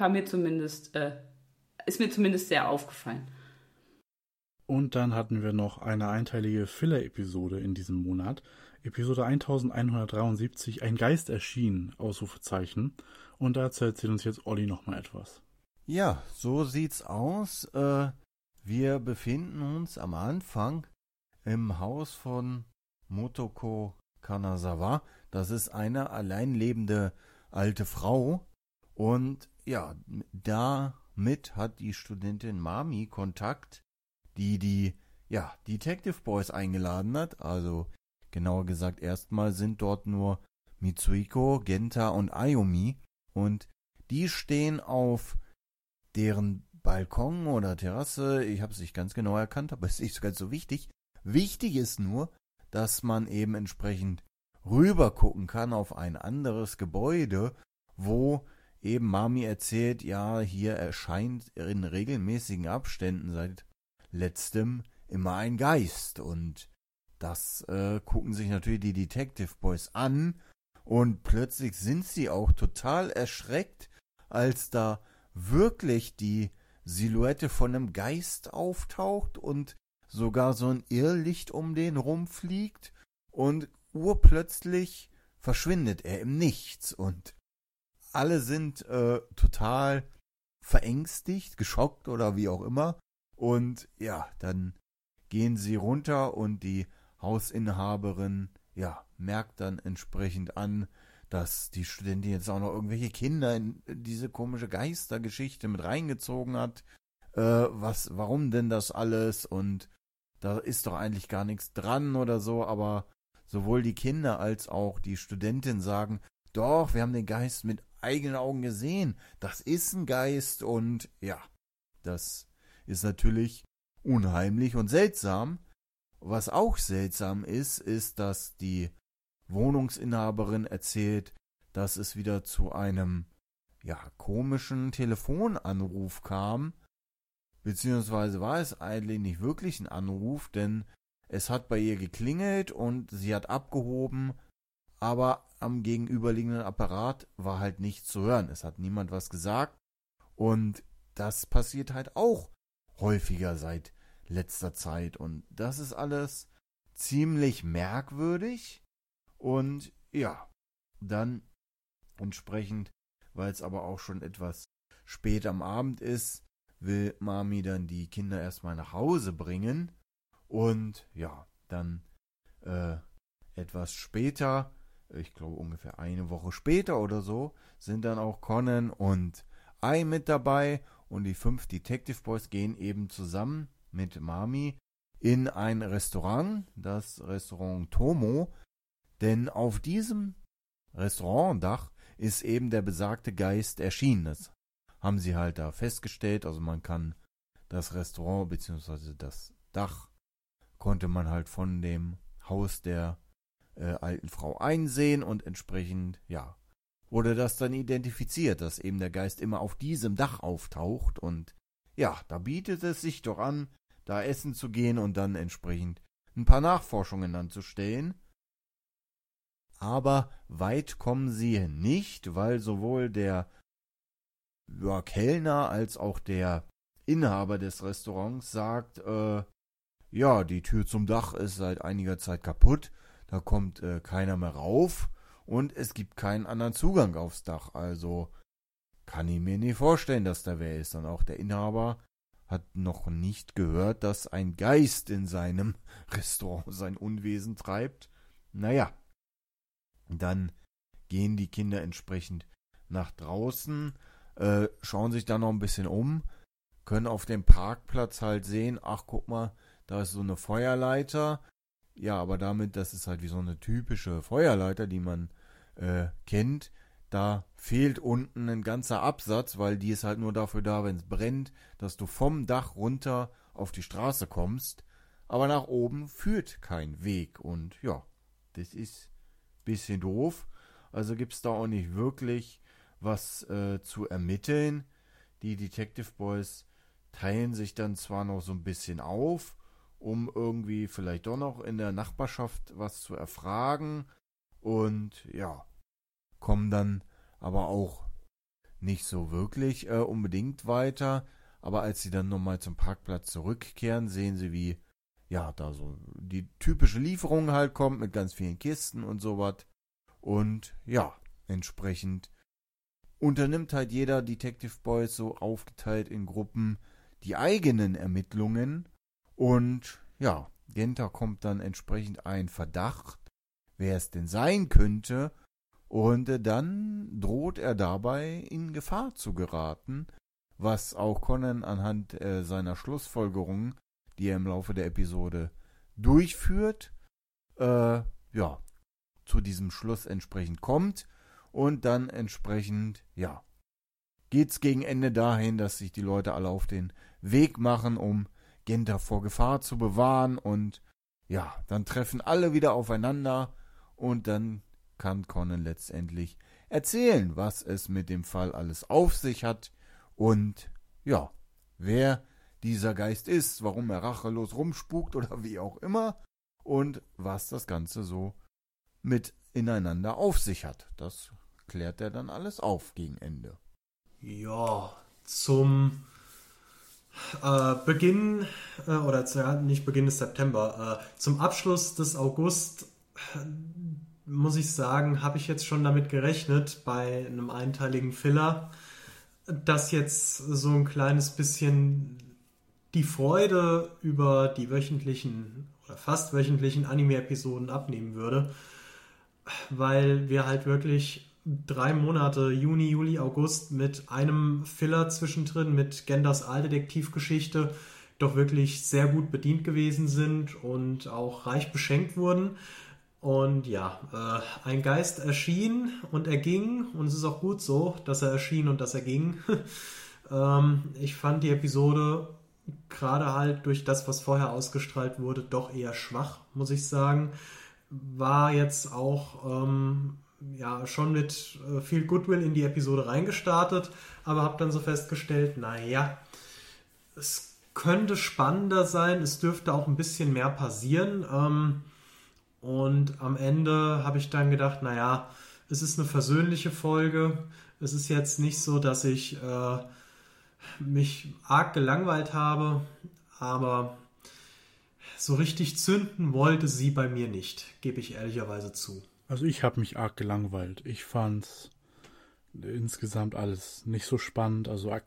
Ist mir zumindest sehr aufgefallen. Und dann hatten wir noch eine einteilige Filler-Episode in diesem Monat. Episode 1173, ein Geist erschien, Ausrufezeichen. Und dazu erzählt uns jetzt Olli nochmal etwas. Ja, so sieht's aus. Wir befinden uns am Anfang im Haus von Motoko Kanazawa. Das ist eine allein lebende alte Frau. Und ja, damit hat die Studentin Mami Kontakt, die Detective Boys eingeladen hat. Also genauer gesagt, erstmal sind dort nur Mitsuhiko, Genta und Ayumi. Und die stehen auf deren Balkon oder Terrasse, ich habe es nicht ganz genau erkannt, aber es ist nicht ganz so wichtig. Wichtig ist nur, dass man eben entsprechend rüber gucken kann auf ein anderes Gebäude, wo eben Mami erzählt, ja, hier erscheint in regelmäßigen Abständen seit letztem immer ein Geist. Und das gucken sich natürlich die Detective Boys an und plötzlich sind sie auch total erschreckt, als da wirklich die Silhouette von einem Geist auftaucht und sogar so ein Irrlicht um den rumfliegt und urplötzlich verschwindet er im Nichts und alle sind total verängstigt, geschockt oder wie auch immer und ja, dann gehen sie runter und die Hausinhaberin, ja, merkt dann entsprechend an, dass die Studentin jetzt auch noch irgendwelche Kinder in diese komische Geistergeschichte mit reingezogen hat. Warum denn das alles? Und da ist doch eigentlich gar nichts dran oder so, aber sowohl die Kinder als auch die Studentin sagen, doch, wir haben den Geist mit eigenen Augen gesehen. Das ist ein Geist und ja, das ist natürlich unheimlich und seltsam. Was auch seltsam ist, dass die Wohnungsinhaberin erzählt, dass es wieder zu einem, ja, komischen Telefonanruf kam, beziehungsweise war es eigentlich nicht wirklich ein Anruf, denn es hat bei ihr geklingelt und sie hat abgehoben, aber am gegenüberliegenden Apparat war halt nichts zu hören. Es hat niemand was gesagt und das passiert halt auch häufiger seit letzter Zeit und das ist alles ziemlich merkwürdig. Und ja, dann entsprechend, weil es aber auch schon etwas spät am Abend ist, will Mami dann die Kinder erstmal nach Hause bringen. Und ja, dann etwas später, ich glaube ungefähr eine Woche später oder so, sind dann auch Conan und Ai mit dabei. Und die 5 Detective Boys gehen eben zusammen mit Mami in ein Restaurant, das Restaurant Tomo. Denn auf diesem Restaurantdach ist eben der besagte Geist erschienen. Das haben sie halt da festgestellt. Also man kann das Restaurant bzw. das Dach konnte man halt von dem Haus der alten Frau einsehen und entsprechend, ja, wurde das dann identifiziert, dass eben der Geist immer auf diesem Dach auftaucht. Und ja, da bietet es sich doch an, da essen zu gehen und dann entsprechend ein paar Nachforschungen anzustellen. Aber weit kommen sie nicht, weil sowohl der Kellner als auch der Inhaber des Restaurants sagt, ja, die Tür zum Dach ist seit einiger Zeit kaputt, da kommt keiner mehr rauf und es gibt keinen anderen Zugang aufs Dach. Also kann ich mir nicht vorstellen, dass da wer ist. Und auch der Inhaber hat noch nicht gehört, dass ein Geist in seinem Restaurant sein Unwesen treibt. Naja. Dann gehen die Kinder entsprechend nach draußen, schauen sich dann noch ein bisschen um, können auf dem Parkplatz halt sehen, ach guck mal, da ist so eine Feuerleiter. Ja, aber damit, das ist halt wie so eine typische Feuerleiter, die man kennt. Da fehlt unten ein ganzer Absatz, weil die ist halt nur dafür da, wenn es brennt, dass du vom Dach runter auf die Straße kommst. Aber nach oben führt kein Weg und ja, das ist bisschen doof, also gibt es da auch nicht wirklich was zu ermitteln. Die Detective Boys teilen sich dann zwar noch so ein bisschen auf, um irgendwie vielleicht doch noch in der Nachbarschaft was zu erfragen und ja, kommen dann aber auch nicht so wirklich unbedingt weiter, aber als sie dann nochmal zum Parkplatz zurückkehren, sehen sie, wie ja, da so die typische Lieferung halt kommt mit ganz vielen Kisten und sowas. Und ja, entsprechend unternimmt halt jeder Detective Boy so aufgeteilt in Gruppen die eigenen Ermittlungen. Und ja, Genta kommt dann entsprechend ein Verdacht, wer es denn sein könnte. Und dann droht er dabei in Gefahr zu geraten, was auch Conan anhand seiner Schlussfolgerungen, die er im Laufe der Episode durchführt, ja, zu diesem Schluss entsprechend kommt und dann entsprechend, ja, geht's gegen Ende dahin, dass sich die Leute alle auf den Weg machen, um Genta vor Gefahr zu bewahren. Und ja, dann treffen alle wieder aufeinander und dann kann Conan letztendlich erzählen, was es mit dem Fall alles auf sich hat und ja, wer dieser Geist ist, warum er rachelos rumspukt oder wie auch immer und was das Ganze so mit ineinander auf sich hat. Das klärt er dann alles auf gegen Ende. Ja, zum Beginn, nicht Beginn des September, zum Abschluss des August, muss ich sagen, habe ich jetzt schon damit gerechnet, bei einem einteiligen Filler, dass jetzt so ein kleines bisschen die Freude über die wöchentlichen oder fast wöchentlichen Anime-Episoden abnehmen würde, weil wir halt wirklich 3 Monate, Juni, Juli, August, mit einem Filler zwischendrin, mit Gendas Aaldetektivgeschichte, doch wirklich sehr gut bedient gewesen sind und auch reich beschenkt wurden. Und ja, ein Geist erschien und er ging, und es ist auch gut so, dass er erschien und dass er ging. Ich fand die Episode gerade halt durch das, was vorher ausgestrahlt wurde, doch eher schwach, muss ich sagen. War jetzt auch schon mit viel Goodwill in die Episode reingestartet, aber habe dann so festgestellt, naja, es könnte spannender sein, es dürfte auch ein bisschen mehr passieren. Und am Ende habe ich dann gedacht, naja, es ist eine versöhnliche Folge. Es ist jetzt nicht so, dass ich mich arg gelangweilt habe, aber so richtig zünden wollte sie bei mir nicht, gebe ich ehrlicherweise zu. Also ich habe mich arg gelangweilt. Ich fand insgesamt alles nicht so spannend.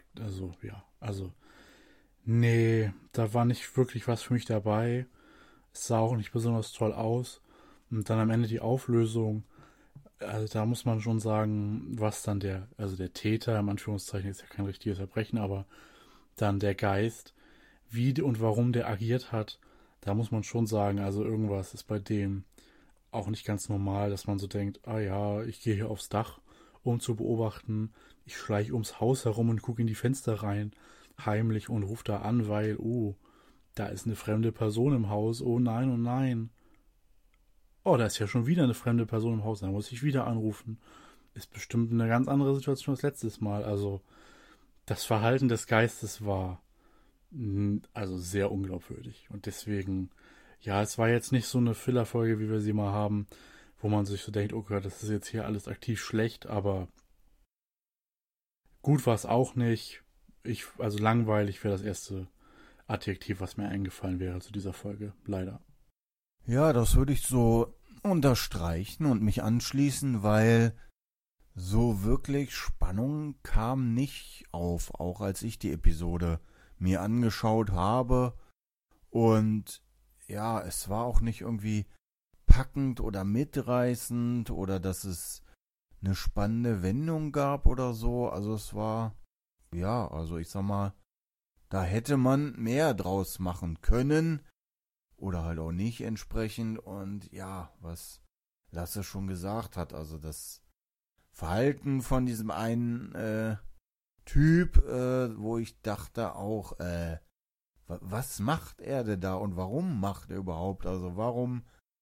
Nee, da war nicht wirklich was für mich dabei. Es sah auch nicht besonders toll aus. Und dann am Ende die Auflösung. Also da muss man schon sagen, was dann der Täter, im Anführungszeichen, ist ja kein richtiges Verbrechen, aber dann der Geist, wie und warum der agiert hat, da muss man schon sagen, also irgendwas ist bei dem auch nicht ganz normal, dass man so denkt, ah ja, ich gehe hier aufs Dach, um zu beobachten, ich schleiche ums Haus herum und gucke in die Fenster rein, heimlich und rufe da an, weil, da ist eine fremde Person im Haus, oh nein, oh nein. Oh, da ist ja schon wieder eine fremde Person im Haus, da muss ich wieder anrufen. Ist bestimmt eine ganz andere Situation als letztes Mal. Also, das Verhalten des Geistes war also sehr unglaubwürdig. Und deswegen, ja, es war jetzt nicht so eine Filler-Folge, wie wir sie mal haben, wo man sich so denkt, oh Gott, das ist jetzt hier alles aktiv schlecht, aber gut war es auch nicht. Also langweilig wäre das erste Adjektiv, was mir eingefallen wäre zu dieser Folge, leider. Ja, das würde ich so unterstreichen und mich anschließen, weil so wirklich Spannung kam nicht auf, auch als ich die Episode mir angeschaut habe. Und ja, es war auch nicht irgendwie packend oder mitreißend oder dass es eine spannende Wendung gab oder so. Also es war, ja, also ich sag mal, da hätte man mehr draus machen können. Oder halt auch nicht entsprechend. Und ja, was Lasse schon gesagt hat, also das Verhalten von diesem einen Typ, wo ich dachte auch, was macht er denn da und warum macht er überhaupt? Also warum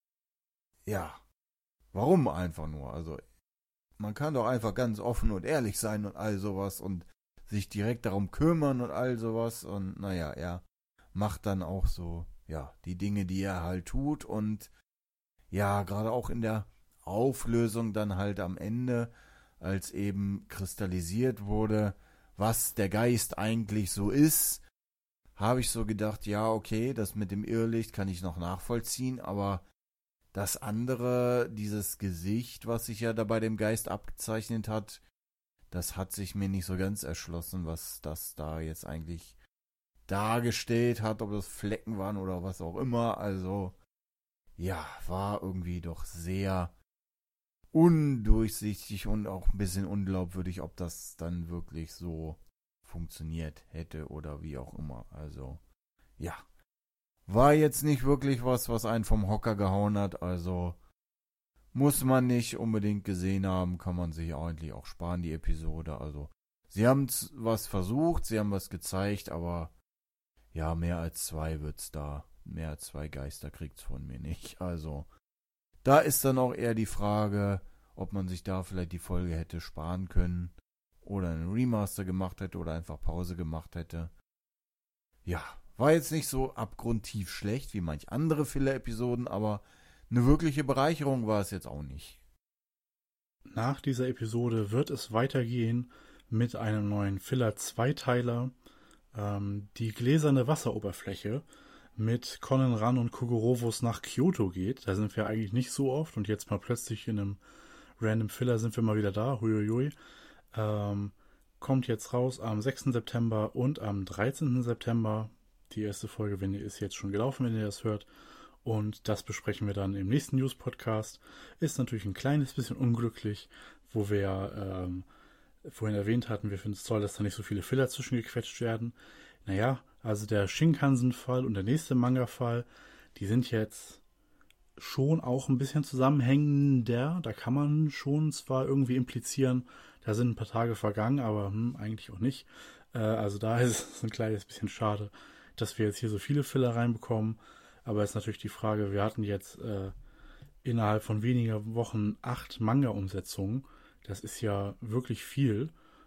einfach nur? Also man kann doch einfach ganz offen und ehrlich sein und all sowas und sich direkt darum kümmern und all sowas. Und naja, er macht dann auch so, ja, die Dinge, die er halt tut und ja, gerade auch in der Auflösung dann halt am Ende, als eben kristallisiert wurde, was der Geist eigentlich so ist, habe ich so gedacht, ja, okay, das mit dem Irrlicht kann ich noch nachvollziehen, aber das andere, dieses Gesicht, was sich ja da bei dem Geist abgezeichnet hat, das hat sich mir nicht so ganz erschlossen, was das da jetzt eigentlich dargestellt hat, ob das Flecken waren oder was auch immer. Also, ja, war irgendwie doch sehr undurchsichtig und auch ein bisschen unglaubwürdig, ob das dann wirklich so funktioniert hätte oder wie auch immer. Also, ja, war jetzt nicht wirklich was einen vom Hocker gehauen hat. Also, muss man nicht unbedingt gesehen haben, kann man sich eigentlich auch sparen, die Episode. Also, sie haben was versucht, sie haben was gezeigt, aber ja, mehr als 2 wird's da. Mehr als 2 Geister kriegt's von mir nicht. Also, da ist dann auch eher die Frage, ob man sich da vielleicht die Folge hätte sparen können oder einen Remaster gemacht hätte oder einfach Pause gemacht hätte. Ja, war jetzt nicht so abgrundtief schlecht wie manch andere Filler-Episoden, aber eine wirkliche Bereicherung war es jetzt auch nicht. Nach dieser Episode wird es weitergehen mit einem neuen Filler-Zweiteiler, die gläserne Wasseroberfläche mit Conan Ran und Kogorovos nach Kyoto geht. Da sind wir eigentlich nicht so oft und jetzt mal plötzlich in einem Random Filler sind wir mal wieder da. Huiuiui. Kommt jetzt raus am 6. September und am 13. September. Die erste Folge ist jetzt schon gelaufen, wenn ihr das hört. Und das besprechen wir dann im nächsten News-Podcast. Ist natürlich ein kleines bisschen unglücklich, wo wir vorhin erwähnt hatten, wir finden es toll, dass da nicht so viele Filler zwischengequetscht werden. Naja, also der Shinkansen-Fall und der nächste Manga-Fall, die sind jetzt schon auch ein bisschen zusammenhängender. Da kann man schon zwar irgendwie implizieren, da sind ein paar Tage vergangen, aber eigentlich auch nicht. Also da ist es ein kleines bisschen schade, dass wir jetzt hier so viele Filler reinbekommen. Aber es ist natürlich die Frage, wir hatten jetzt innerhalb von weniger Wochen 8 Manga-Umsetzungen. Das ist ja wirklich viel.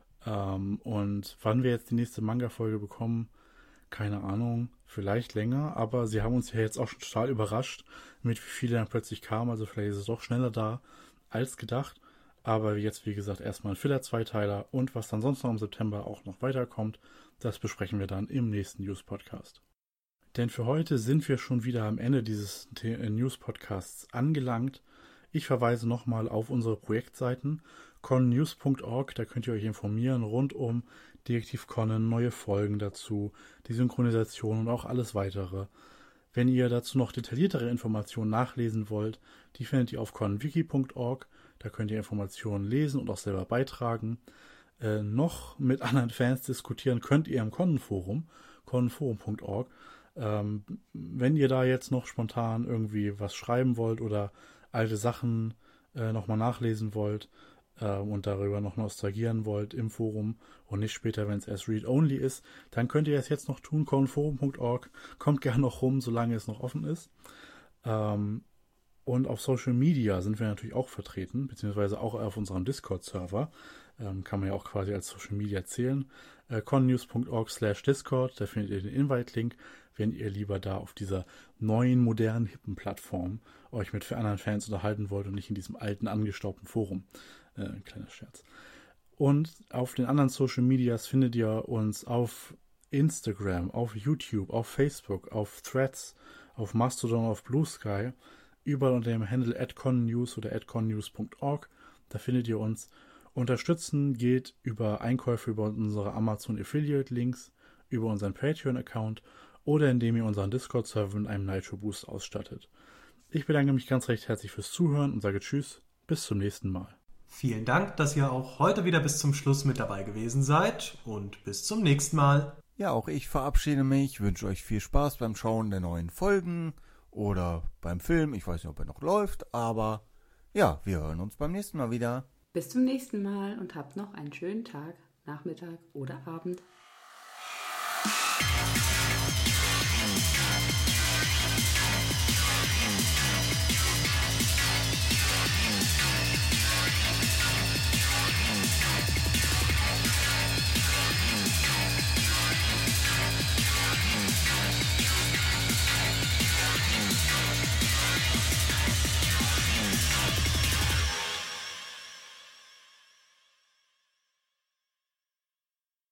Und wann wir jetzt die nächste Manga-Folge bekommen, keine Ahnung, vielleicht länger. Aber sie haben uns ja jetzt auch schon total überrascht, mit wie viele dann plötzlich kamen. Also vielleicht ist es doch schneller da als gedacht. Aber jetzt, wie gesagt, erstmal ein Filler-Zweiteiler. Und was dann sonst noch im September auch noch weiterkommt, das besprechen wir dann im nächsten News-Podcast. Denn für heute sind wir schon wieder am Ende dieses News-Podcasts angelangt. Ich verweise nochmal auf unsere Projektseiten connews.org, da könnt ihr euch informieren rund um Detektiv Conan, neue Folgen dazu, die Synchronisation und auch alles weitere. Wenn ihr dazu noch detailliertere Informationen nachlesen wollt, die findet ihr auf conwiki.org, da könnt ihr Informationen lesen und auch selber beitragen. Noch mit anderen Fans diskutieren könnt ihr im Conan-Forum, conforum.org. Wenn ihr da jetzt noch spontan irgendwie was schreiben wollt oder alte Sachen nochmal nachlesen wollt und darüber noch nostalgieren wollt im Forum und nicht später, wenn es erst Read-Only ist, dann könnt ihr es jetzt noch tun, conforum.org. Kommt gerne noch rum, solange es noch offen ist. Und auf Social Media sind wir natürlich auch vertreten, beziehungsweise auch auf unserem Discord-Server. Kann man ja auch quasi als Social Media zählen. connews.org/Discord, da findet ihr den Invite-Link, wenn ihr lieber da auf dieser neuen, modernen, hippen Plattform euch mit anderen Fans unterhalten wollt und nicht in diesem alten, angestaubten Forum. Ein kleiner Scherz. Und auf den anderen Social Medias findet ihr uns auf Instagram, auf YouTube, auf Facebook, auf Threads, auf Mastodon, auf Blue Sky, überall unter dem Handle @connews oder @connews.org. Da findet ihr uns. Unterstützen geht über Einkäufe über unsere Amazon Affiliate Links, über unseren Patreon-Account oder indem ihr unseren Discord-Server mit einem Nitro Boost ausstattet. Ich bedanke mich ganz recht herzlich fürs Zuhören und sage Tschüss, bis zum nächsten Mal. Vielen Dank, dass ihr auch heute wieder bis zum Schluss mit dabei gewesen seid und bis zum nächsten Mal. Ja, auch ich verabschiede mich, wünsche euch viel Spaß beim Schauen der neuen Folgen oder beim Film. Ich weiß nicht, ob er noch läuft, aber ja, wir hören uns beim nächsten Mal wieder. Bis zum nächsten Mal und habt noch einen schönen Tag, Nachmittag oder Abend.